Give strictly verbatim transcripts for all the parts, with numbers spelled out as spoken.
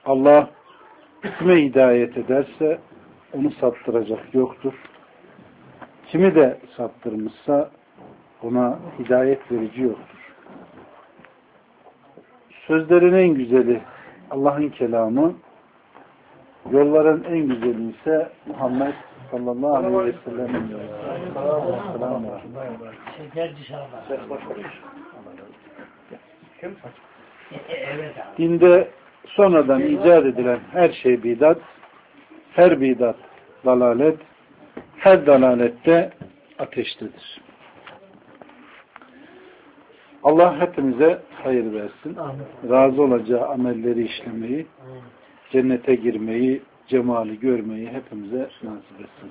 Allah kime hidayet ederse onu saptıracak yoktur. Kimi de saptırmışsa ona hidayet verici yoktur. Sözlerin en güzeli Allah'ın kelamı, yolların en güzeli ise Muhammed sallallahu aleyhi ve sellem'in yolu. Dinde sonradan icat edilen her şey bidat, her bidat dalalet, her dalalette ateştedir. Allah hepimize hayır versin. Razı olacağı amelleri işlemeyi, cennete girmeyi, cemali görmeyi hepimize nasip etsin.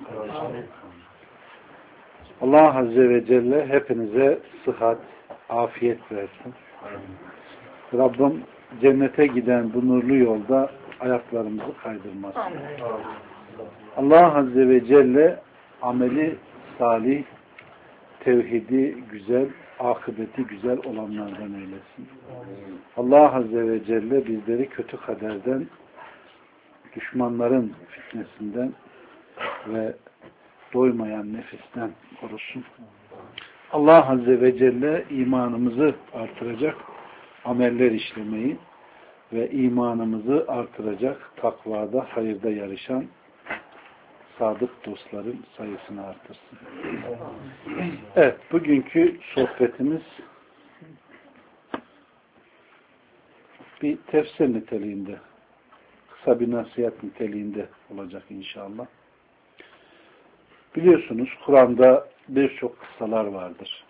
Allah Azze ve Celle hepinize sıhhat, afiyet versin. Rabbim cennete giden bu nurlu yolda ayaklarımızı kaydırmasın. Allah Azze ve Celle ameli salih, tevhidi güzel, akıbeti güzel olanlardan eylesin. Allah Azze ve Celle bizleri kötü kaderden, düşmanların fitnesinden ve doymayan nefisten korusun. Allah Azze ve Celle imanımızı artıracak ameller işlemeyi ve imanımızı artıracak takvada, hayırda yarışan sadık dostların sayısını artırsın. Evet, bugünkü sohbetimiz bir tefsir niteliğinde, kısa bir nasihat niteliğinde olacak inşallah. Biliyorsunuz Kur'an'da birçok kıssalar vardır.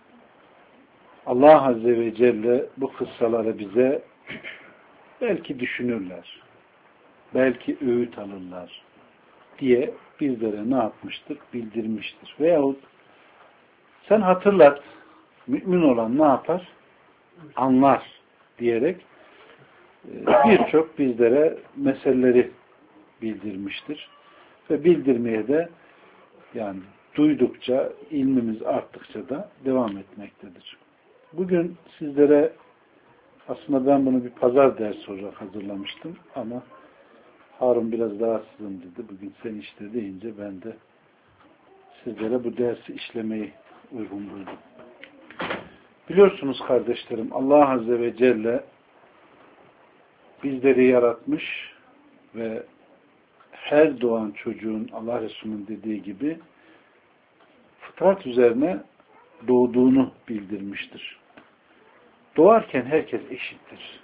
Allah Azze ve Celle bu kıssaları bize belki düşünürler, belki öğüt alırlar diye bizlere ne yapmıştır? Bildirmiştir. Veyahut sen hatırlat, mümin olan ne yapar? Anlar diyerek birçok bizlere meseleleri bildirmiştir. Ve bildirmeye de yani duydukça, ilmimiz arttıkça da devam etmektedir. Bugün sizlere aslında ben bunu bir pazar dersi olarak hazırlamıştım ama Harun biraz rahatsızım dedi. Bugün sen işte deyince ben de sizlere bu dersi işlemeyi uygun buldum. Biliyorsunuz kardeşlerim, Allah Azze ve Celle bizleri yaratmış ve her doğan çocuğun Allah Resulü'nün dediği gibi fıtrat üzerine doğduğunu bildirmiştir. Doğarken herkes eşittir.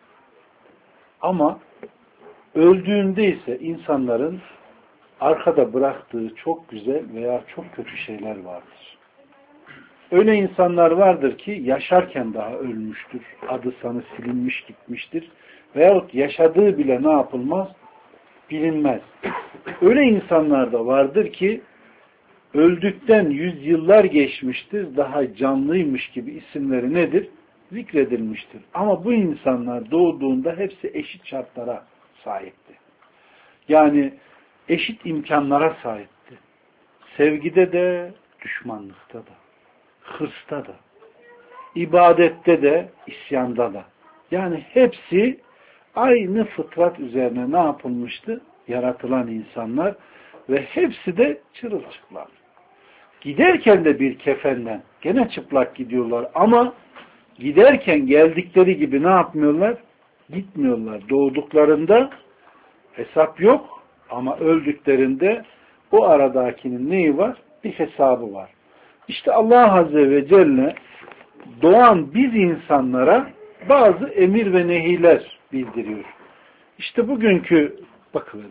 Ama öldüğünde ise insanların arkada bıraktığı çok güzel veya çok kötü şeyler vardır. Öyle insanlar vardır ki yaşarken daha ölmüştür. Adı sanı silinmiş gitmiştir. Veyahut yaşadığı bile ne yapılmaz? Bilinmez. Öyle insanlar da vardır ki öldükten yüzyıllar geçmiştir. Daha canlıymış gibi isimleri nedir? Zikredilmiştir. Ama bu insanlar doğduğunda hepsi eşit şartlara sahipti. Yani eşit imkanlara sahipti. Sevgide de, düşmanlıkta da, hırsta da, ibadette de, isyanda da. Yani hepsi aynı fıtrat üzerine ne yapılmıştı? Yaratılan insanlar ve hepsi de çırılçıplak. Giderken de bir kefenden gene çıplak gidiyorlar ama giderken geldikleri gibi ne yapmıyorlar? Gitmiyorlar. Doğduklarında hesap yok ama öldüklerinde o aradakinin neyi var? Bir hesabı var. İşte Allah Azze ve Celle doğan biz insanlara bazı emir ve nehiler bildiriyor. İşte bugünkü bakın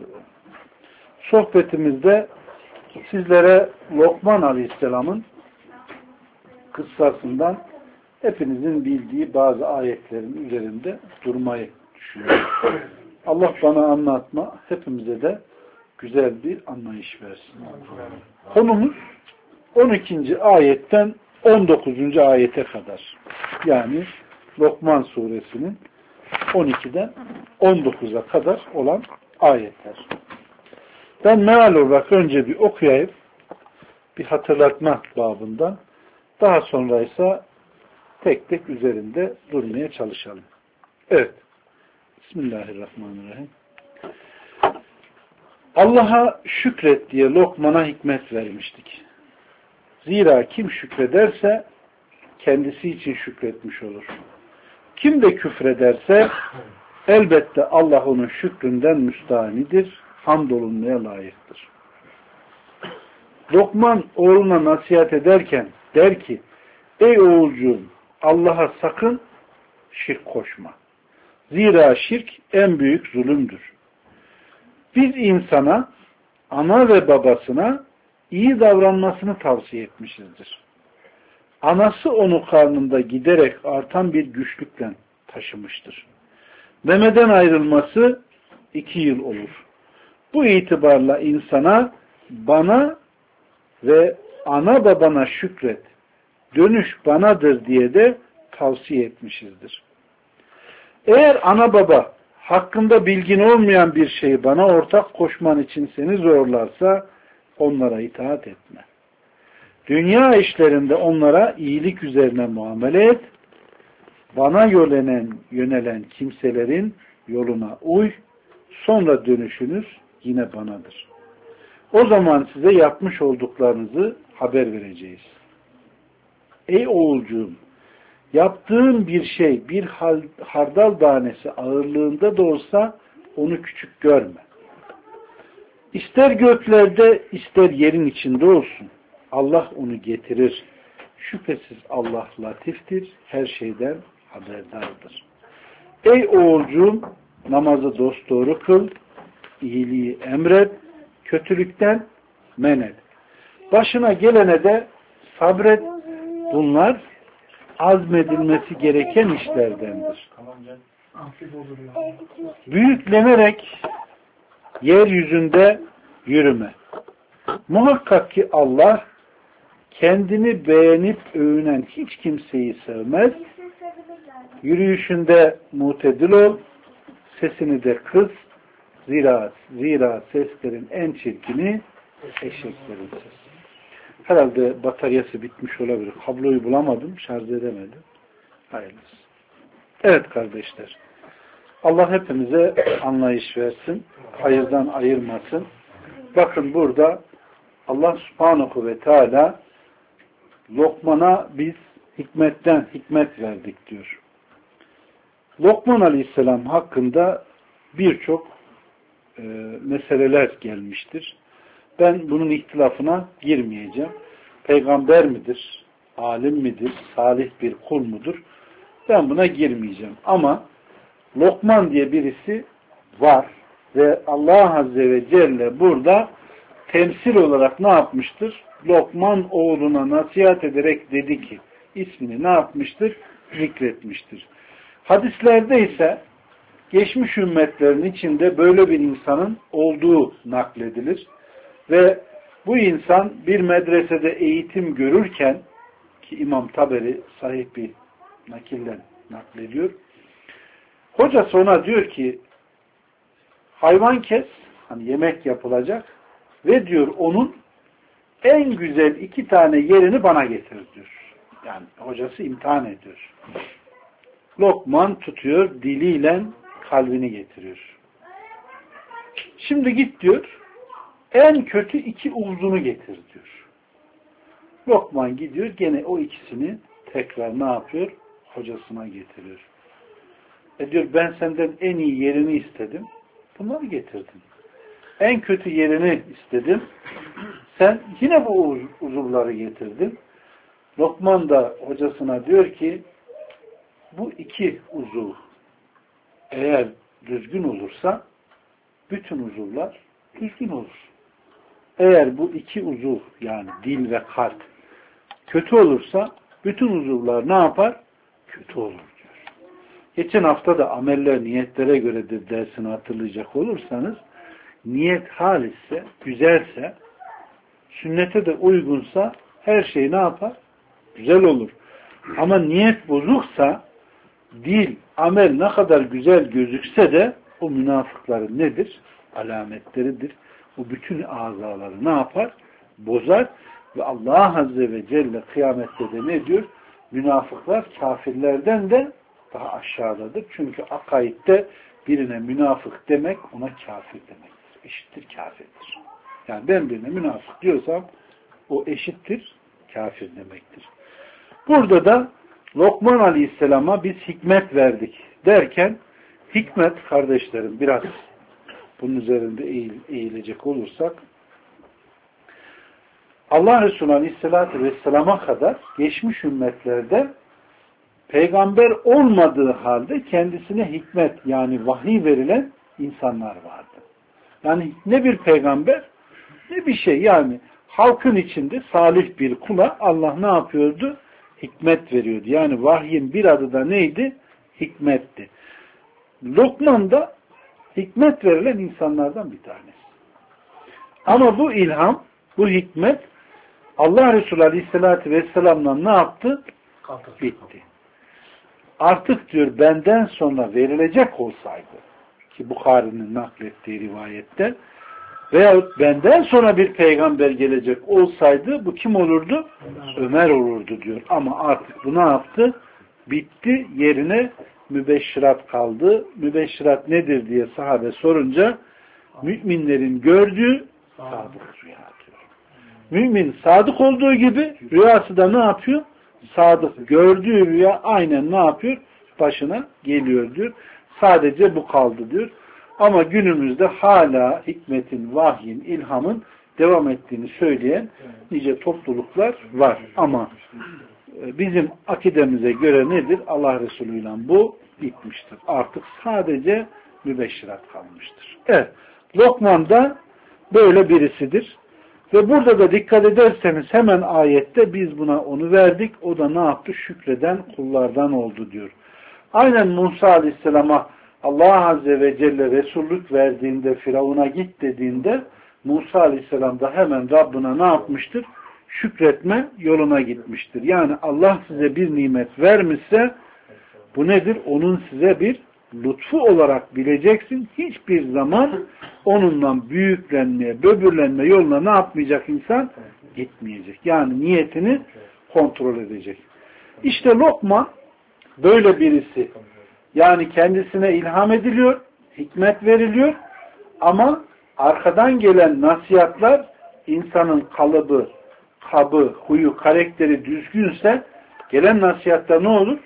sohbetimizde sizlere Lokman Aleyhisselam'ın kıssasından hepinizin bildiği bazı ayetlerin üzerinde durmayı düşünüyorum. Allah bana anlatma, hepimize de güzel bir anlayış versin. Konumuz on ikinci ayetten on dokuzuncu ayete kadar. Yani Lokman suresinin on ikiden on dokuza kadar olan ayetler. Ben meal olarak önce bir okuyayım, bir hatırlatma babından, daha sonra ise tek tek üzerinde durmaya çalışalım. Evet. Bismillahirrahmanirrahim. Allah'a şükret diye Lokman'a hikmet vermiştik. Zira kim şükrederse kendisi için şükretmiş olur. Kim de küfrederse elbette Allah onun şükründen müstahanidir, hamdolunmaya layıktır. Lokman oğluna nasihat ederken der ki, ey oğulcuğum, Allah'a sakın şirk koşma. Zira şirk en büyük zulümdür. Biz insana, ana ve babasına iyi davranmasını tavsiye etmişizdir. Anası onu karnında giderek artan bir güçlükle taşımıştır. Memeden ayrılması iki yıl olur. Bu itibarla insana, bana ve ana babana şükret, dönüş banadır diye de tavsiye etmişizdir. Eğer ana baba hakkında bilgin olmayan bir şeyi bana ortak koşman için seni zorlarsa onlara itaat etme. Dünya işlerinde onlara iyilik üzerine muamele et. Bana yönelen, yönelen kimselerin yoluna uy. Sonra dönüşünüz yine banadır. O zaman size yapmış olduklarınızı haber vereceğiz. Ey oğulcuğum, yaptığın bir şey bir hardal tanesi ağırlığında da olsa onu küçük görme. İster göklerde ister yerin içinde olsun. Allah onu getirir. Şüphesiz Allah latiftir, her şeyden haberdardır. Ey oğulcuğum, namazı dosdoğru kıl, iyiliği emret, kötülükten men et. Başına gelene de sabret. Bunlar azmedilmesi gereken işlerdendir. Büyüklenerek yeryüzünde yürüme. Muhakkak ki Allah kendini beğenip övünen hiç kimseyi sevmez. Yürüyüşünde mutedil ol, sesini de kıs. Zira, zira seslerin en çirkini eşeklerin sesi. Herhalde bataryası bitmiş olabilir. Kabloyu bulamadım, şarj edemedim. Hayırlısı. Evet kardeşler. Allah hepimize anlayış versin. Hayırdan ayırmasın. Bakın burada Allah subhanahu ve teala Lokman'a biz hikmetten hikmet verdik diyor. Lokman aleyhisselam hakkında birçok e, meseleler gelmiştir. Ben bunun ihtilafına girmeyeceğim. Peygamber midir? Alim midir? Salih bir kul mudur? Ben buna girmeyeceğim. Ama Lokman diye birisi var ve Allah Azze ve Celle burada temsil olarak ne yapmıştır? Lokman oğluna nasihat ederek dedi ki, ismini ne yapmıştır? Zikretmiştir. Hadislerde ise geçmiş ümmetlerin içinde böyle bir insanın olduğu nakledilir. Ve bu insan bir medresede eğitim görürken, ki İmam Taberi sahih bir nakilden naklediyor. Hocası ona diyor ki, hayvan kes, hani yemek yapılacak ve diyor onun en güzel iki tane yerini bana getir diyor. Yani hocası imtihan ediyor. Lokman tutuyor, diliyle kalbini getiriyor. Şimdi git diyor, en kötü iki uzunu getir diyor. Lokman gidiyor, gene o ikisini tekrar ne yapıyor? Hocasına getiriyor. E diyor, ben senden en iyi yerini istedim. Bunları getirdin. En kötü yerini istedim. Sen yine bu uzuvları getirdin. Lokman da hocasına diyor ki, bu iki uzuv eğer düzgün olursa bütün uzuvlar düzgün olur. Eğer bu iki uzuv, yani dil ve kalp kötü olursa bütün uzuvlar ne yapar? Kötü olur diyor. Geçen hafta da ameller niyetlere göredir dersini hatırlayacak olursanız, niyet halisse, güzelse, sünnete de uygunsa her şey ne yapar? Güzel olur. Ama niyet bozuksa, dil, amel ne kadar güzel gözükse de o münafıkların nedir? Alametleridir. O bütün azaları ne yapar? Bozar ve Allah Azze ve Celle kıyamette de ne diyor? Münafıklar kafirlerden de daha aşağıdadır. Çünkü akaidde birine münafık demek ona kafir demektir. Eşittir kafirdir. Yani ben birine münafık diyorsam o eşittir kafir demektir. Burada da Lokman Aleyhisselam'a biz hikmet verdik derken hikmet kardeşlerim biraz bunun üzerinde eğil, eğilecek olursak Allah Resulü Aleyhisselatü Vesselam'a kadar geçmiş ümmetlerde peygamber olmadığı halde kendisine hikmet yani vahiy verilen insanlar vardı. Yani ne bir peygamber ne bir şey yani halkın içinde salih bir kula Allah ne yapıyordu? Hikmet veriyordu. Yani vahyin bir adı da neydi? Hikmetti. Lokman da hikmet verilen insanlardan bir tanesi. Ama bu ilham, bu hikmet Allah Resulü Aleyhisselatü Vesselam'la ne yaptı? Bitti. Artık diyor benden sonra verilecek olsaydı ki Bukhari'nin naklettiği rivayette veyahut benden sonra bir peygamber gelecek olsaydı bu kim olurdu? Ömer olurdu diyor. Ama artık bu ne yaptı? Bitti. Yerine mübeşşirat kaldı. Mübeşşirat nedir diye sahabe sorunca müminlerin gördüğü sadık rüya diyor. Mümin sadık olduğu gibi rüyası da ne yapıyor? Sadık. Gördüğü rüya aynen ne yapıyor? Başına geliyor diyor. Sadece bu kaldı diyor. Ama günümüzde hala hikmetin, vahyin, ilhamın devam ettiğini söyleyen nice topluluklar var. Ama bizim akidemize göre nedir? Allah Resulü ile bu bitmiştir. Artık sadece mübeşşirat kalmıştır. Evet. Lokman da böyle birisidir. Ve burada da dikkat ederseniz hemen ayette biz buna onu verdik. O da ne yaptı? Şükreden kullardan oldu diyor. Aynen Musa Aleyhisselam'a Allah Azze ve Celle Resullük verdiğinde Firavun'a git dediğinde Musa Aleyhisselam da hemen Rabbına ne yapmıştır? Şükretme yoluna gitmiştir. Yani Allah size bir nimet vermişse bu nedir? Onun size bir lütfu olarak bileceksin. Hiçbir zaman onunla büyüklenmeye, böbürlenme yoluna ne yapmayacak insan? Gitmeyecek. Yani niyetini kontrol edecek. İşte Lokman böyle birisi. Yani kendisine ilham ediliyor, hikmet veriliyor ama arkadan gelen nasihatler insanın kalıbı, kabı, huyu, karakteri düzgünse gelen nasihatta ne olur?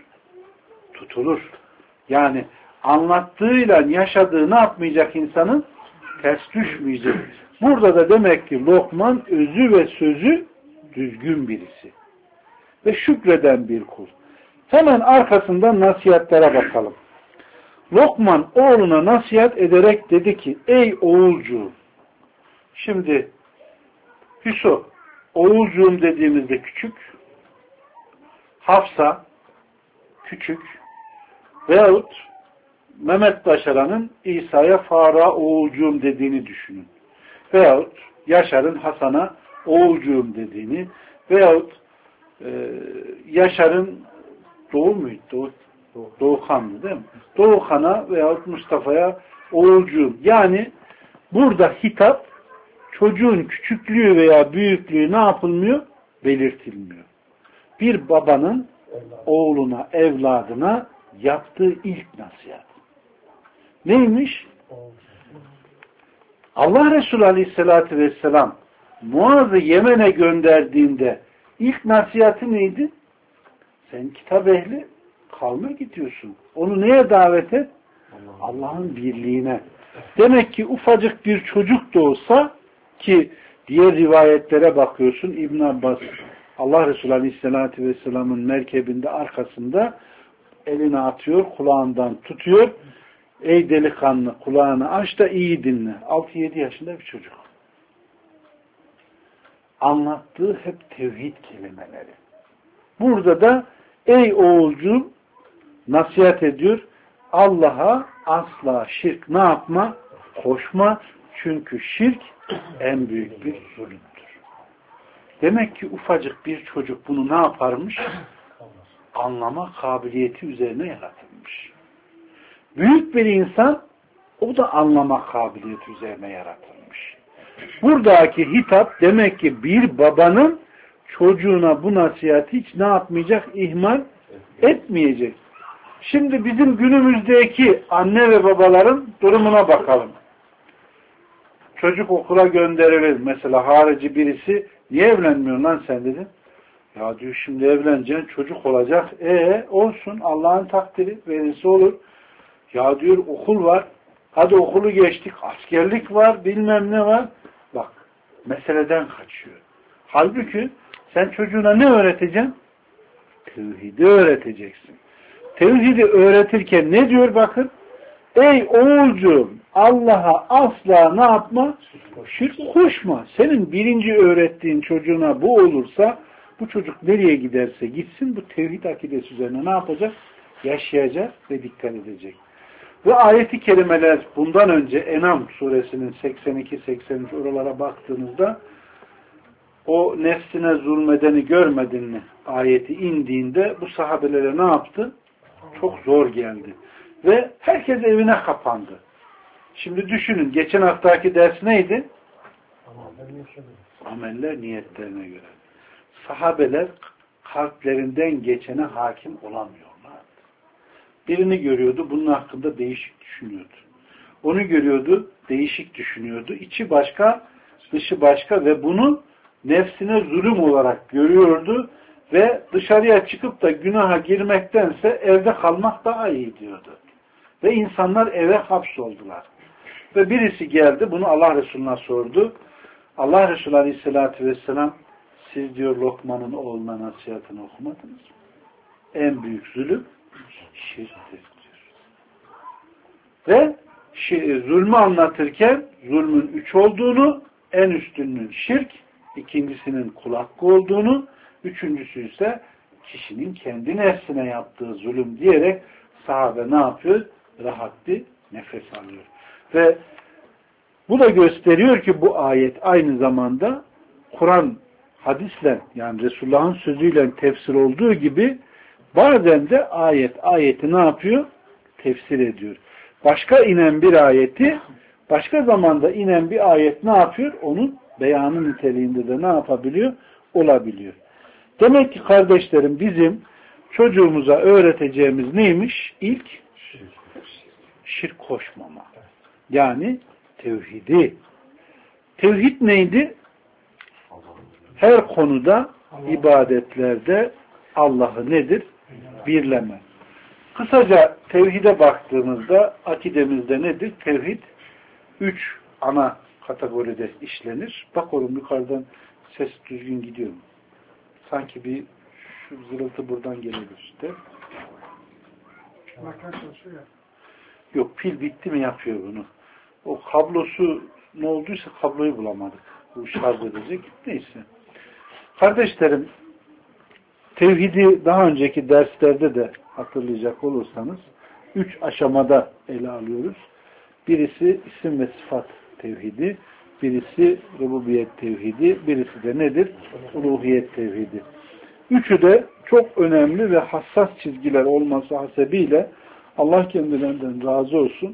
Tutulur. Yani anlattığıyla yaşadığı ne yapmayacak insanın? Ters düşmeyecek. Burada da demek ki Lokman özü ve sözü düzgün birisi. Ve şükreden bir kul. Hemen arkasından nasihatlere bakalım. Lokman oğluna nasihat ederek dedi ki ey oğulcuğum. Şimdi Hüso oğulcuğum dediğimizde küçük, Hafsa küçük veyahut Mehmet Başaran'ın İsa'ya Faruk'a oğulcuğum dediğini düşünün. Veyahut Yaşar'ın Hasan'a oğulcuğum dediğini veyahut e, Yaşar'ın Doğu muydu? Doğu, Doğu. Doğukan'dı değil mi? Doğukan'a veyahut Mustafa'ya oğulcuğum. Yani burada hitap çocuğun küçüklüğü veya büyüklüğü ne yapılmıyor? Belirtilmiyor. Bir babanın oğluna, evladına yaptığı ilk nasihat. Neymiş? Allah Resulü Aleyhisselatü Vesselam Muaz'ı Yemen'e gönderdiğinde ilk nasihatı neydi? Sen kitap ehli kavme gidiyorsun. Onu neye davet et? Allah'ın birliğine. Demek ki ufacık bir çocuk da olsa ki diğer rivayetlere bakıyorsun İbn Abbas Allah Resulü Aleyhisselatü Vesselam'ın merkebinde arkasında elini atıyor, kulağından tutuyor. Ey delikanlı kulağını aç da iyi dinle. altı yedi yaşında bir çocuk. Anlattığı hep tevhid kelimeleri. Burada da ey oğulcuğum nasihat ediyor. Allah'a asla şirk ne yapma? Koşma. Çünkü şirk en büyük bir zulümdür. Demek ki ufacık bir çocuk bunu ne yaparmış? Anlama kabiliyeti üzerine yaratılmış. Büyük bir insan o da anlama kabiliyeti üzerine yaratılmış. Buradaki hitap demek ki bir babanın çocuğuna bu nasihat hiç ne yapmayacak? İhmal etmeyecek. Şimdi bizim günümüzdeki anne ve babaların durumuna bakalım. Çocuk okula gönderilir. Mesela harici birisi, niye evlenmiyorsun lan sen dedi. Ya diyor, şimdi evleneceksin, çocuk olacak. E olsun, Allah'ın takdiri, verirse olur. Ya diyor, okul var. Hadi okulu geçtik. Askerlik var, bilmem ne var. Bak, meseleden kaçıyor. Halbuki sen çocuğuna ne öğreteceksin? Tevhidi öğreteceksin. Tevhidi öğretirken ne diyor bakın? Ey oğulcuğum, Allah'a asla ne yapma? Şirk koşma. Senin birinci öğrettiğin çocuğuna bu olursa, bu çocuk nereye giderse gitsin, bu tevhid akidesi üzerine ne yapacak? Yaşayacak ve dikkat edecek. Ve ayeti kerimeler bundan önce En'am suresinin seksen iki seksen üç oralara baktığınızda, o nefsine zulmedeni görmedin mi ayeti indiğinde bu sahabelere ne yaptı? Çok zor geldi. Ve herkes evine kapandı. Şimdi düşünün, geçen haftaki ders neydi? Ameller niyetlerine göre. Sahabeler kalplerinden geçene hakim olamıyorlardı. Birini görüyordu, bunun hakkında değişik düşünüyordu. Onu görüyordu, değişik düşünüyordu. İçi başka, dışı başka ve bunu nefsine zulüm olarak görüyordu ve dışarıya çıkıp da günaha girmektense evde kalmak daha iyi diyordu. Ve insanlar eve hapsoldular. Ve birisi geldi, bunu Allah Resulü'ne sordu. Allah Resulü Aleyhisselatü Vesselam, siz diyor Lokman'ın oğluna nasihatini okumadınız mı? En büyük zulüm şirktir diyor. Ve zulmü anlatırken zulmün üç olduğunu, en üstünün şirk, ikincisinin kul hakkı olduğunu, üçüncüsü ise kişinin kendi nefsine yaptığı zulüm diyerek sahabe ne yapıyor? Rahat bir nefes alıyor. Ve bu da gösteriyor ki bu ayet aynı zamanda Kur'an hadisle, yani Resulullah'ın sözüyle tefsir olduğu gibi bazen de ayet ayeti ne yapıyor? Tefsir ediyor. Başka inen bir ayeti başka zamanda inen bir ayet ne yapıyor? Onun beyanı niteliğinde de ne yapabiliyor? Olabiliyor. Demek ki kardeşlerim, bizim çocuğumuza öğreteceğimiz neymiş? İlk şirk koşmama. Yani tevhidi. Tevhid neydi? Her konuda, ibadetlerde Allah'ı nedir? Birleme. Kısaca tevhide baktığımızda akidemizde nedir? Tevhid üç ana kategoride işlenir. Bak oğlum, yukarıdan ses düzgün gidiyor mu? Sanki bir şu zırıltı buradan geliyor işte. Yok, pil bitti mi yapıyor bunu. O kablosu ne olduysa kabloyu bulamadık. Bu şarj edecek. Neyse. Kardeşlerim, tevhidi daha önceki derslerde de hatırlayacak olursanız üç aşamada ele alıyoruz. Birisi isim ve sıfat tevhidi, birisi rububiyet tevhidi, birisi de nedir? Uluhiyet tevhidi. Üçü de çok önemli ve hassas çizgiler olması hasebiyle Allah kendilerinden razı olsun.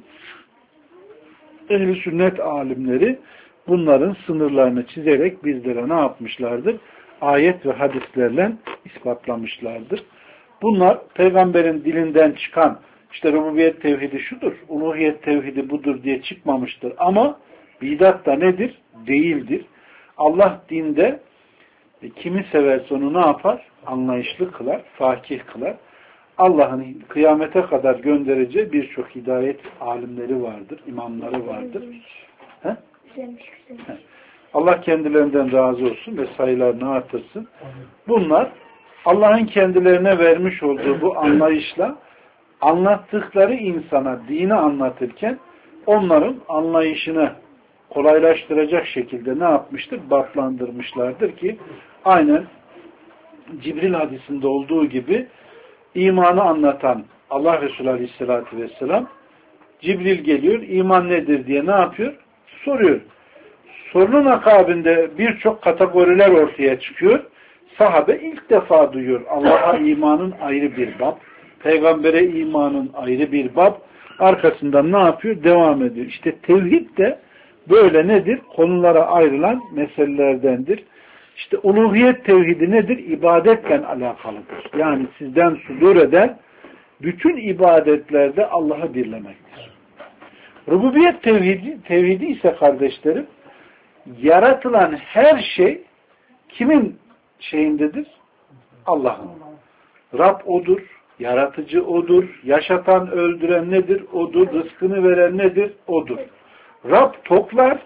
Ehl-i sünnet alimleri bunların sınırlarını çizerek bizlere ne yapmışlardır? Ayet ve hadislerle ispatlamışlardır. Bunlar peygamberin dilinden çıkan işte rububiyet tevhidi şudur, uluhiyet tevhidi budur diye çıkmamıştır. Ama bidat da nedir? Değildir. Allah dinde kimi severse onu ne yapar? Anlayışlı kılar, fakih kılar. Allah'ın kıyamete kadar göndereceği birçok hidayet alimleri vardır, imamları vardır. He? He. Allah kendilerinden razı olsun ve sayılarını artırsın. Bunlar Allah'ın kendilerine vermiş olduğu bu anlayışla anlattıkları insana dini anlatırken onların anlayışını kolaylaştıracak şekilde ne yapmıştır? Batlandırmışlardır ki aynen Cibril hadisinde olduğu gibi imanı anlatan Allah Resulü Aleyhisselatü Vesselam, Cibril geliyor, iman nedir diye ne yapıyor? Soruyor. Sorunun akabinde birçok kategoriler ortaya çıkıyor. Sahabe ilk defa duyuyor. Allah'a imanın ayrı bir bab, peygambere imanın ayrı bir bab. Arkasından ne yapıyor? Devam ediyor. İşte tevhid de böyle nedir? Konulara ayrılan meselelerdendir. İşte uluhiyet tevhidi nedir? İbadetle alakalıdır. Yani sizden sudur eden bütün ibadetlerde Allah'ı birlemektir. Rububiyet tevhidi, tevhidi ise kardeşlerim, yaratılan her şey kimin şeyindedir? Allah'ın. Rab odur, yaratıcı odur, yaşatan, öldüren nedir? Odur, rızkını veren nedir? Odur. Rab toplar,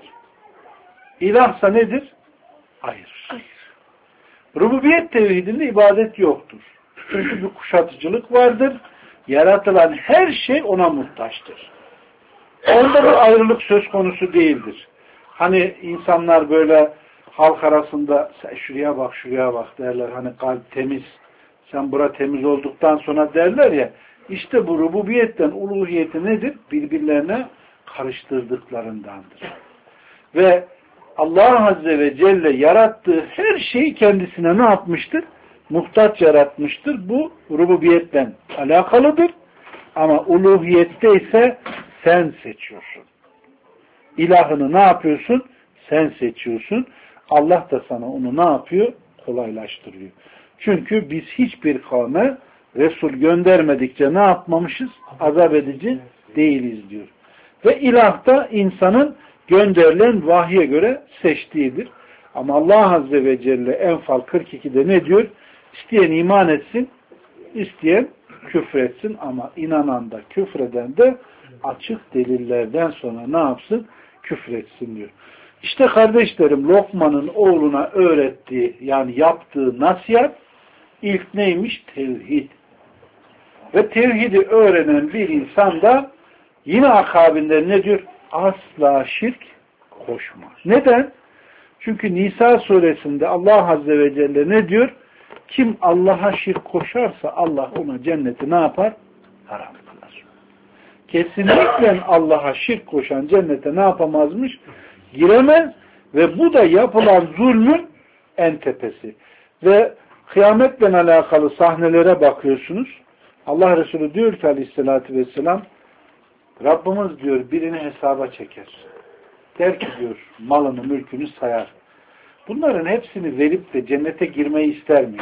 ilahsa nedir? Hayır. Rububiyet tevhidinde ibadet yoktur. Çünkü bir kuşatıcılık vardır. Yaratılan her şey ona muhtaçtır. Onda bir ayrılık söz konusu değildir. Hani insanlar böyle halk arasında sen şuraya bak şuraya bak derler. Hani kalp temiz. Sen bura temiz olduktan sonra derler ya. İşte bu rububiyetten uluhiyeti nedir? Birbirlerine karıştırdıklarındandır. Ve Allah Azze ve Celle yarattığı her şeyi kendisine ne yapmıştır? Muhtaç yaratmıştır. Bu rububiyetle alakalıdır. Ama uluhiyette ise sen seçiyorsun. İlahını ne yapıyorsun? Sen seçiyorsun. Allah da sana onu ne yapıyor? Kolaylaştırıyor. Çünkü biz hiçbir kavme Resul göndermedikçe ne yapmamışız? Azap edici değiliz diyor. Ve ilah da insanın gönderilen vahye göre seçtiğidir. Ama Allah Azze ve Celle Enfal kırk ikide ne diyor? İsteyen iman etsin, isteyen küfretsin ama inanan da küfreden de açık delillerden sonra ne yapsın? Küfretsin diyor. İşte kardeşlerim Lokman'ın oğluna öğrettiği yani yaptığı nasihat ilk neymiş? Tevhid. Ve tevhidi öğrenen bir insan da yine akabinde ne diyor? Asla şirk koşma. Neden? Çünkü Nisa suresinde Allah Azze ve Celle ne diyor? Kim Allah'a şirk koşarsa Allah ona cenneti ne yapar? Haram kılar. Kesinlikle Allah'a şirk koşan cennete ne yapamazmış? Giremez ve bu da yapılan zulmün en tepesi. Ve kıyametle alakalı sahnelere bakıyorsunuz. Allah Resulü diyor ki aleyhissalatü vesselam Rabbimiz diyor birini hesaba çeker. Der ki diyor malını mülkünü sayar. Bunların hepsini verip de cennete girmeyi ister miyim?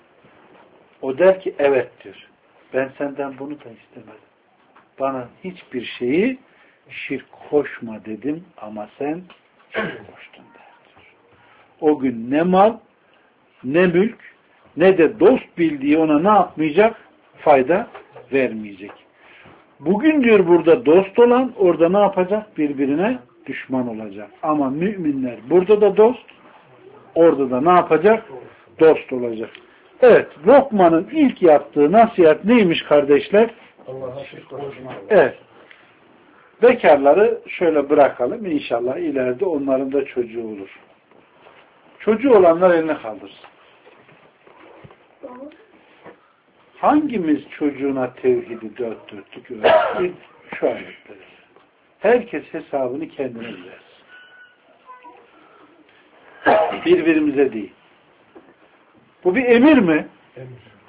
O der ki evet diyor. Ben senden bunu da istemedim. Bana hiçbir şeyi şirk koşma dedim ama sen şirk koştun der diyor. O gün ne mal, ne mülk, ne de dost bildiği ona ne yapmayacak? Fayda vermeyecek. Bugün diyor burada dost olan orada ne yapacak? Birbirine düşman olacak. Ama müminler burada da dost, orada da ne yapacak? Dost olacak. Evet, Lokman'ın ilk yaptığı nasihat neymiş kardeşler? Allah'a şirk koşma. Evet. Bekarları şöyle bırakalım. İnşallah ileride onların da çocuğu olur. Çocuğu olanlar elini kaldırsın. Hangimiz çocuğuna tevhidi dört dörtlük öğretti? Şu ayetleri. Herkes hesabını kendine versin. Birbirimize değil. Bu bir emir mi? Emir.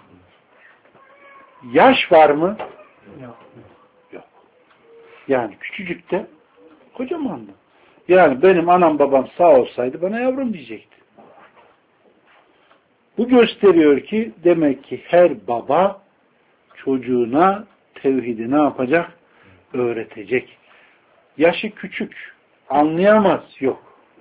Yaş var mı? Yok. Yok. Yani küçücükte kocamandı. Yani benim anam babam sağ olsaydı bana yavrum diyecekti. Bu gösteriyor ki demek ki her baba çocuğuna tevhidi ne yapacak? Öğretecek. Yaşı küçük. Anlayamaz. Yok.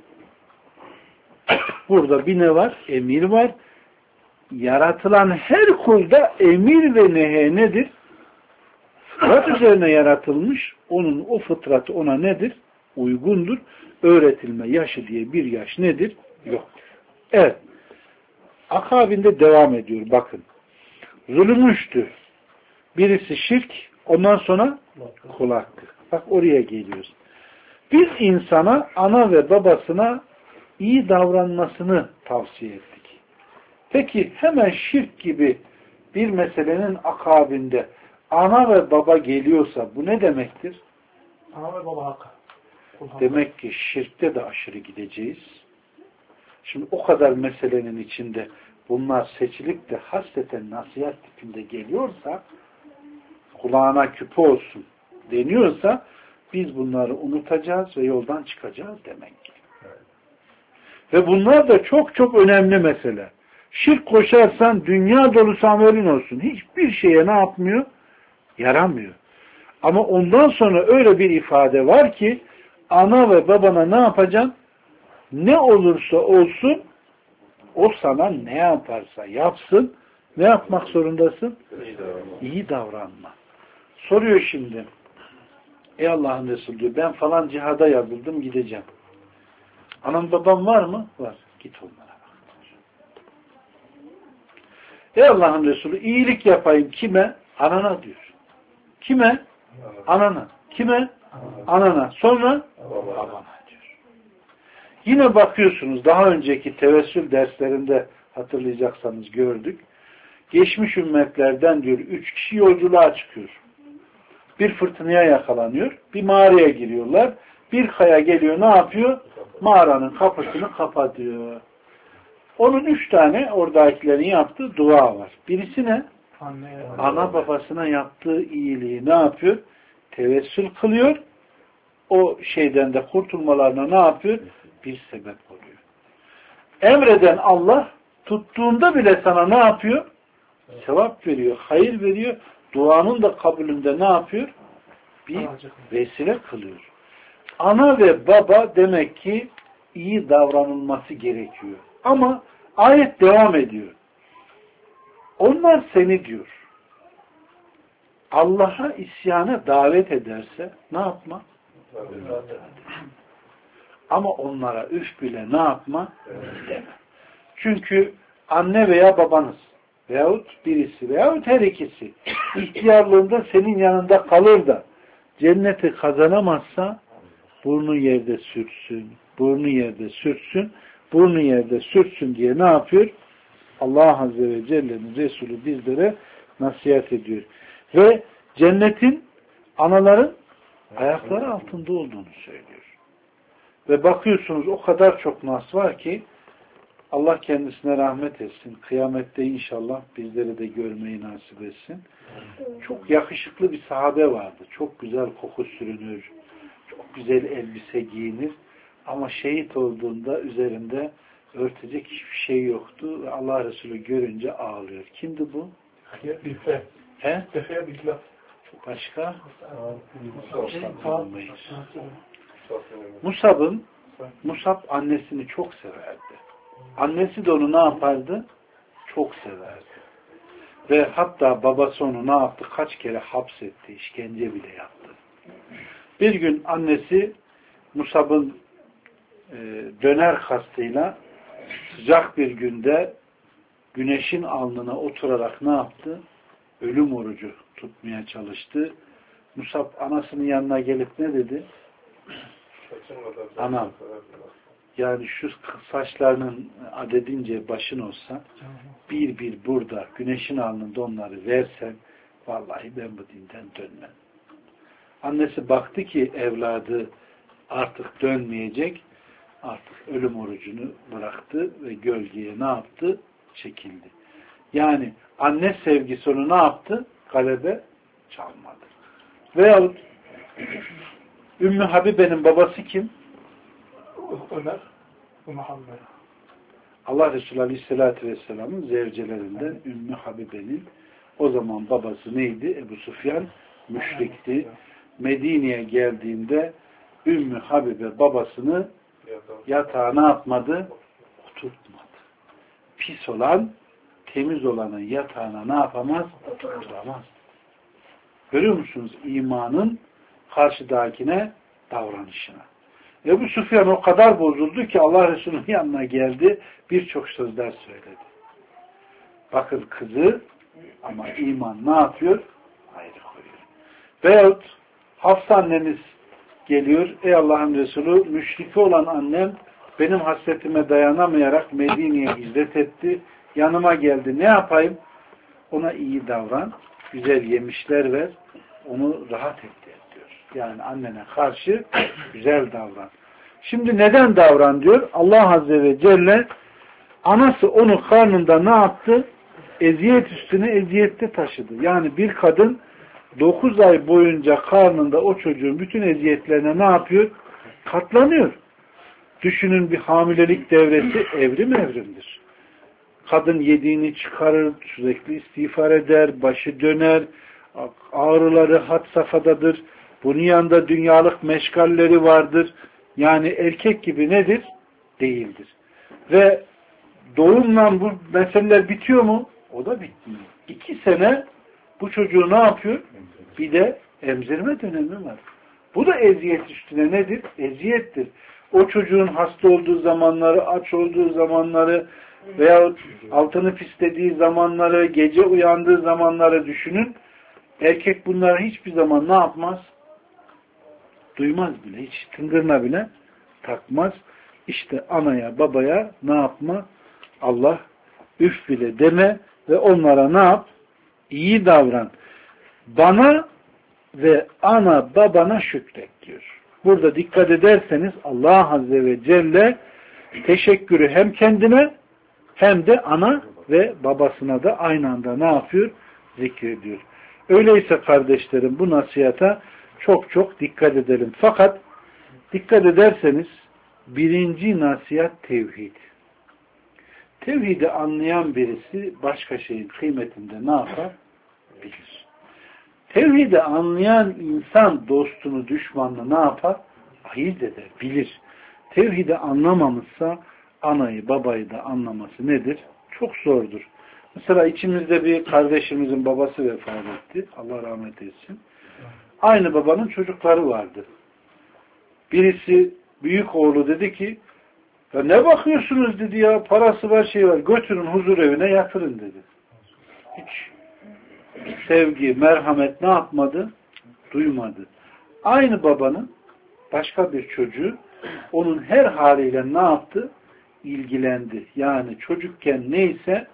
Burada bir ne var? Emir var. Yaratılan her kulda emir ve nehe nedir? Fıtrat üzerine yaratılmış. Onun o fıtratı ona nedir? Uygundur. Öğretilme yaşı diye bir yaş nedir? Yoktur. Evet. Akabinde devam ediyor. Bakın. Zulüm üçtü. Birisi şirk. Ondan sonra kul hakkı. Bak oraya geliyoruz. Biz insana ana ve babasına iyi davranmasını tavsiye ettik. Peki hemen şirk gibi bir meselenin akabinde ana ve baba geliyorsa bu ne demektir? Ana ve baba hakkı. Demek ki şirkte de aşırı gideceğiz. Şimdi o kadar meselenin içinde bunlar seçilip de hasreten nasihat tipinde geliyorsa kulağına küpe olsun deniyorsa biz bunları unutacağız ve yoldan çıkacağız demek ki. Evet. Ve bunlar da çok çok önemli mesele. Şirk koşarsan dünya dolusu amelin olsun. Hiçbir şeye ne yapmıyor? Yaramıyor. Ama ondan sonra öyle bir ifade var ki ana ve babana ne yapacaksın? Ne olursa olsun o sana ne yaparsa yapsın, ne yapmak zorundasın? İyi davranma. İyi davranma. Soruyor şimdi. Ey Allah'ın Resulü diyor, ben falan cihada yazıldım, gideceğim. Anam babam var mı? Var. Git onlara bak. Ey Allah'ın Resulü, iyilik yapayım kime? Anana diyor. Kime? Anana. Kime? Anana. Sonra? Babana diyor. Yine bakıyorsunuz, daha önceki tevessül derslerinde hatırlayacaksanız gördük. Geçmiş ümmetlerden diyor, üç kişi yolculuğa çıkıyor. Bir fırtınaya yakalanıyor. Bir mağaraya giriyorlar. Bir kaya geliyor, ne yapıyor? Mağaranın kapısını kapatıyor. Onun üç tane oradakilerin yaptığı dua var. Birisi ne? Anne, ana babasına yaptığı iyiliği ne yapıyor? Tevessül kılıyor. O şeyden de kurtulmalarına ne yapıyor? Bir sebep oluyor. Emreden Allah tuttuğunda bile sana ne yapıyor? Sevap veriyor, hayır veriyor. Duanın da kabulünde ne yapıyor? Bir vesile kılıyor. Ana ve baba demek ki iyi davranılması gerekiyor. Ama ayet devam ediyor. Onlar seni diyor, Allah'a isyana davet ederse ne yapma? Ama onlara üf bile ne yapma? Deme. Çünkü anne veya babanız veyahut birisi veyahut her ikisi ihtiyarlığında senin yanında kalır da cenneti kazanamazsa burnu yerde sürtsün, burnu yerde sürtsün, burnu yerde sürtsün diye ne yapıyor? Allah Azze ve Celle'nin Resulü bizlere nasihat ediyor. Ve cennetin anaların ayakları altında olduğunu söylüyor. Ve bakıyorsunuz o kadar çok nas var ki Allah kendisine rahmet etsin. Kıyamette inşallah bizleri de görmeyi nasip etsin. Çok yakışıklı bir sahabe vardı. Çok güzel koku sürünür. Çok güzel elbise giyinir. Ama şehit olduğunda üzerinde örtecek hiçbir şey yoktu. Ve Allah Resulü görünce ağlıyor. Kimdi bu? He? Başka? Musab'ın Musab annesini çok severdi. Annesi de onu ne yapardı? Çok severdi. Ve hatta babası onu ne yaptı? Kaç kere hapsetti, işkence bile yaptı. Bir gün annesi Musab'ın e, döner kastıyla sıcak bir günde güneşin alnına oturarak ne yaptı? Ölüm orucu tutmaya çalıştı. Musab anasının yanına gelip ne dedi? Anam, yani şu saçlarının adedince başın olsa bir bir burada güneşin alnında onları versen vallahi ben bu dinden dönmem. Annesi baktı ki evladı artık dönmeyecek, artık ölüm orucunu bıraktı ve gölgeye ne yaptı? Çekildi. Yani anne sevgisi onu ne yaptı? Galebe çalmadı. Veyahut Ümmü Habibe'nin babası kim? Ömer. Muhammed. Allah Resulü Aleyhisselatü Vesselam'ın zevcelerinden Ümmü Habibe'nin o zaman babası neydi? Ebu Sufyan müşrikti. Medine'ye geldiğinde Ümmü Habibe babasını yatağa ne yapmadı? Oturtmadı. Pis olan, temiz olanın yatağına ne yapamaz? Oturtamaz. Görüyor musunuz? İmanın karşıdakine davranışına. Ebu Süfyan o kadar bozuldu ki Allah Resulü'nün yanına geldi, birçok sözler söyledi. Bakın kızı ama iman ne yapıyor? Ayrı koyuyor. Veyahut Hafsa annemiz geliyor, ey Allah'ın Resulü, müşriki olan annem benim hasretime dayanamayarak Medine'ye hicret etti, yanıma geldi, ne yapayım? Ona iyi davran, güzel yemişler ver, onu rahat etti diyor. Yani annene karşı güzel davran. Şimdi neden davran diyor? Allah Azze ve Celle anası onu karnında ne yaptı? Eziyet üstüne eziyette taşıdı. Yani bir kadın dokuz ay boyunca karnında o çocuğun bütün eziyetlerine ne yapıyor? Katlanıyor. Düşünün, bir hamilelik devresi evrim evrimdir. Kadın yediğini çıkarır, sürekli istiğfar eder, başı döner, ağrıları had safhadadır. Bunun yanında dünyalık meşgalleri vardır. Yani erkek gibi nedir? Değildir. Ve doğumla bu meseleler bitiyor mu? O da bitmiyor. İki sene bu çocuğu ne yapıyor? Bir de emzirme dönemi var. Bu da eziyet üstüne nedir? Eziyettir. O çocuğun hasta olduğu zamanları, aç olduğu zamanları veya altını pislediği zamanları, gece uyandığı zamanları düşünün. Erkek bunları hiçbir zaman ne yapmaz? Duymaz bile. Hiç tıngırına bile takmaz. İşte anaya, babaya ne yapma? Allah üf bile deme ve onlara ne yap? İyi davran. Bana ve ana babana şükret diyor. Burada dikkat ederseniz Allah Azze ve Celle teşekkürü hem kendine hem de ana ve babasına da aynı anda ne yapıyor? Zikrediyor. Öyleyse kardeşlerim bu nasihata çok çok dikkat edelim. Fakat dikkat ederseniz birinci nasihat tevhid. Tevhidi anlayan birisi başka şeyin kıymetinde ne yapar? Bilir. Tevhidi anlayan insan dostunu, düşmanını ne yapar? Ayırt eder, bilir. Tevhidi anlamamışsa anayı, babayı da anlaması nedir? Çok zordur. Mesela içimizde bir kardeşimizin babası vefat etti. Allah rahmet etsin. Aynı babanın çocukları vardı. Birisi büyük oğlu dedi ki ya ne bakıyorsunuz dedi ya, parası var, şey var, götürün huzur evine yatırın dedi. Hiç sevgi, merhamet ne yapmadı? Duymadı. Aynı babanın başka bir çocuğu onun her haliyle ne yaptı? İlgilendi. Yani çocukken neyse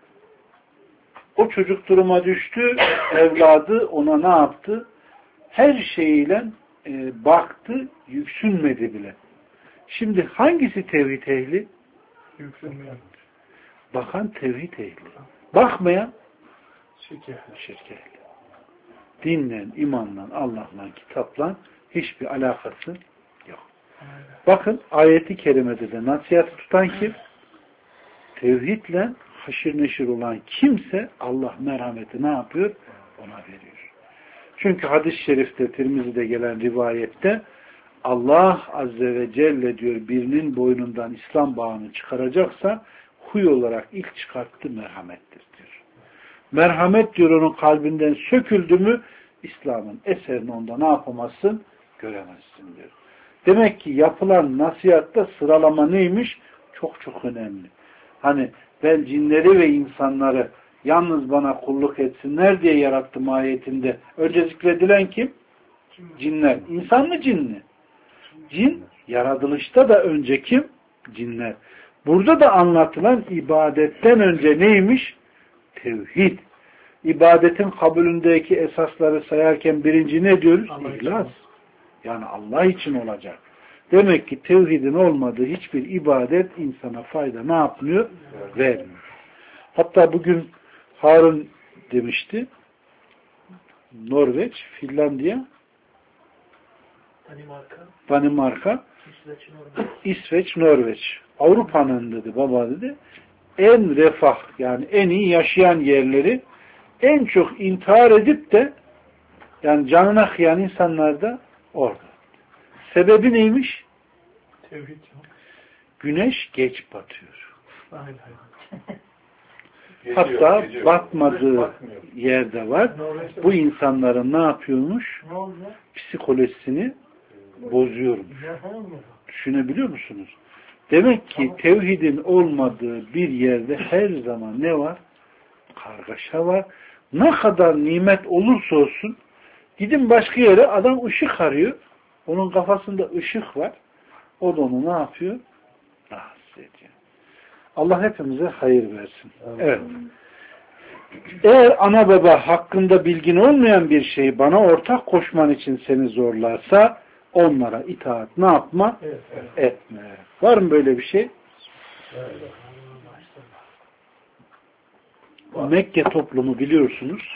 o çocuk duruma düştü, evladı ona ne yaptı? Her şeyiyle e, baktı, yüksünmedi bile. Şimdi hangisi tevhid ehli? Yüksünmeyen. Bakan tevhid ehli. Bakmayan Şirk ehli. Şirk ehli. Dinle, imanla, Allah'la, kitapla hiçbir alakası yok. Aynen. Bakın ayeti kerimede de nasihatı tutan kim? Tevhidle haşir neşir olan kimse Allah merhameti ne yapıyor? Ona veriyor. Çünkü hadis-i şerifte, Tirmizi'de gelen rivayette Allah Azze ve Celle diyor birinin boynundan İslam bağını çıkaracaksa huy olarak ilk çıkarttığı merhamettir diyor. Merhamet diyor onun kalbinden söküldü mü İslam'ın eserini onda ne yapamazsın? Göremezsin diyor. Demek ki yapılan nasihatta sıralama neymiş? Çok çok önemli. Hani ben cinleri ve insanları yalnız bana kulluk etsinler diye yarattım ayetinde. Önce zikredilen kim? Cinler. İnsan mı cin mi? Cin, yaratılışta da önce kim? Cinler. Burada da anlatılan ibadetten önce neymiş? Tevhid. İbadetin kabulündeki esasları sayarken birinci ne diyoruz? Allah İhlas. Yani Allah için olacak. Demek ki tevhidin olmadığı hiçbir ibadet insana fayda ne yapmıyor? Vermiyor. Hatta bugün Harun demişti. Norveç, Finlandiya, Danimarka, Danimarka, İsveç, Norveç. İsveç, Norveç. Avrupa'nın dedi, baba dedi, en refah yani en iyi yaşayan yerleri en çok intihar edip de yani canına kıyan insanlar da orada. Sebebi neymiş? Tevhid. Güneş geç batıyor. Aynen. Hatta Geçiyor, batmadığı batmıyor. yerde var. Bu insanların ne yapıyormuş? Ne oldu? Psikolojisini bozuyormuş. Düşünebiliyor musunuz? Demek ki tevhidin olmadığı bir yerde her zaman ne var? Kargaşa var. Ne kadar nimet olursa olsun gidin başka yere adam ışık arıyor. Onun kafasında ışık var. O da onu ne yapıyor? Rahatsız ediyor. Allah hepimize hayır versin. Evet. Eğer ana baba hakkında bilgin olmayan bir şeyi bana ortak koşman için seni zorlarsa onlara itaat ne yapma? Evet, evet. Etme. Var mı böyle bir şey? Evet. Mekke toplumu biliyorsunuz.